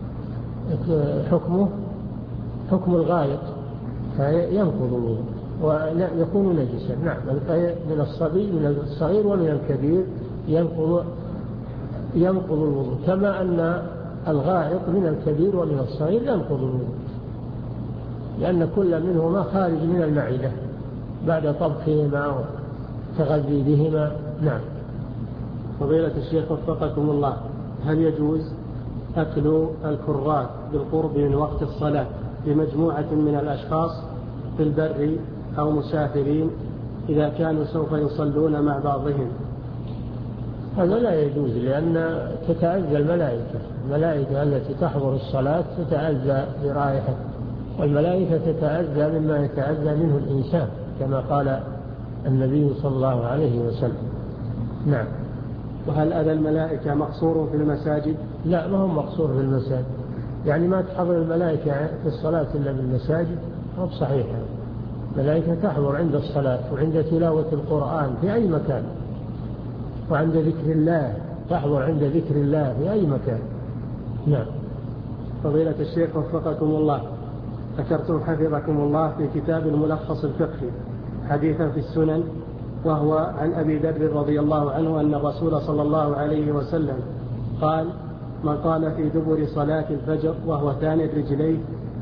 حكمه حكم الغائط فينقض الوضوء ويكون نجسا. نعم، القيء من الصبي من الصغير ومن الكبير ينقض ينقض الوضوء، كما أن الغائط من الكبير ومن الصغير ينقض الوضوء، لأن كل منهما خارج من المعدة بعد طبخهما وتغذي بهما. نعم. فضيلة الشيخ وفقكم الله، هل يجوز أكل الكرات بالقرب من وقت الصلاة لمجموعة من الأشخاص في البر أو مسافرين إذا كانوا سوف يصلون مع بعضهم؟ هذا لا يجوز، لأن تتأذى الملائكة الملائكة التي تحضر الصلاة تتأذى برائحة، والملائكة تتأذى مما يتأذى منه الإنسان كما قال النبي صلى الله عليه وسلم. نعم. وهل أذى الملائكة مقصور في المساجد؟ لا، ما هم مقصور في المساجد، يعني ما تحضر الملائكة في الصلاة إلا بالمساجد، هو صحيح. الملائكة تحضر عند الصلاة وعند تلاوة القرآن في أي مكان، وعند ذكر الله تحضر عند ذكر الله في أي مكان. نعم. فضيلة الشيخ وفقكم الله، ذكرتم حفظكم الله في كتاب الملخص الفقهي حديثا في السنن، وهو عن أبي ذر رضي الله عنه أن الرسول صلى الله عليه وسلم قال: من قال في دبر صلاة الفجر وهو ثاني رجليه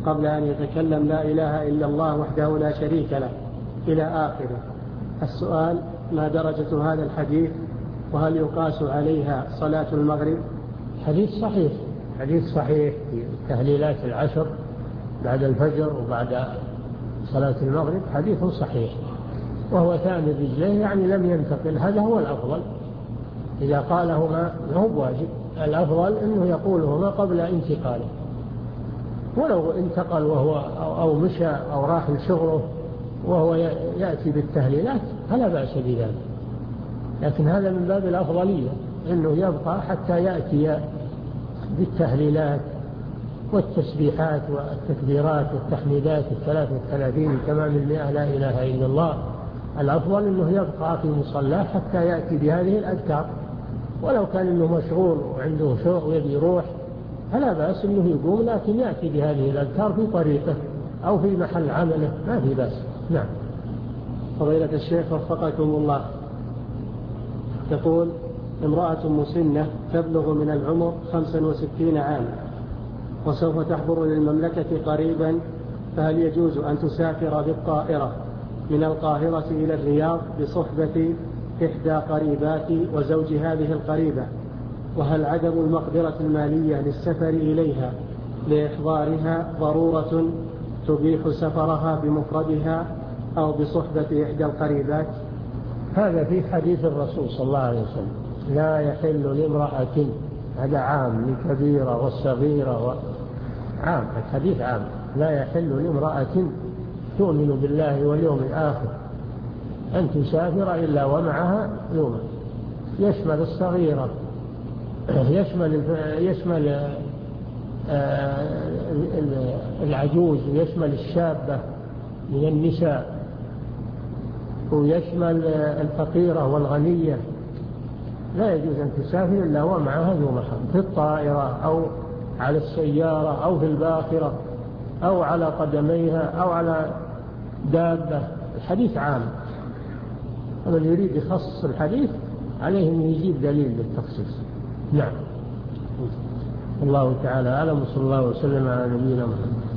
قبل أن يتكلم لا إله إلا الله وحده لا شريك له إلى آخره. السؤال: ما درجة هذا الحديث؟ وهل يقاس عليها صلاة المغرب؟ حديث صحيح، حديث صحيح في التهليلات العشر بعد الفجر وبعد صلاة المغرب، حديث صحيح، وهو ثاني رجليه يعني لم ينتقل. هذا هو الأفضل، إذا قالهما هو بواجب، الأفضل أنه يقولهما قبل انتقاله، ولو انتقل وهو أو مشى أو راح لشغله وهو يأتي بالتهليلات فلا بأس بذلك، لكن هذا من باب الأفضلية أنه يبقى حتى يأتي بالتهليلات والتسبيحات والتكبيرات والتحميدات الثلاث والثلاثين تمام المئة لا إله إلا الله. الأفضل أنه يبقى في مصلاه حتى يأتي بهذه الأذكار، ولو كان أنه مشغول وعنده شوق ويبي يروح فلا بأس أنه يقوم، لكن يأتي بهذه الأذكار في طريقه أو في محل عمله، ما في بأس. نعم. فضيلة الشيخ وفقكم الله، تقول: امرأة مسنة تبلغ من العمر خمسا وستين عاما وسوف تحضر للمملكة قريبا، فهل يجوز أن تسافر بالطائرة من القاهرة إلى الرياض بصحبة إحدى قريباتي وزوج هذه القريبة؟ وهل عدم المقدرة المالية للسفر إليها لإحضارها ضرورة تبيح سفرها بمفردها أو بصحبة إحدى القريبات؟ هذا في حديث الرسول صلى الله عليه وسلم: لا يحل لامرأة، هذا عام للكبيرة والصغيرة و... عام، الحديث عام، لا يحل لامرأة تؤمن بالله واليوم الآخر أن تسافر إلا ومعها ذو محرم، يشمل الصغيرة، يشمل يشمل العجوز، ويشمل الشابة من النساء، ويشمل الفقيرة والغنية. لا يجوز أن تسافر إلا ومعها ذو محرم، في الطائرة أو على السيارة أو في الباخرة أو على قدميها أو على دابة. الحديث عام، ومن يريد يخصص الحديث عليه أن يجيب دليل للتخصيص. نعم. الله تعالى أعلم، وصلى الله وسلم على نبينا محمد.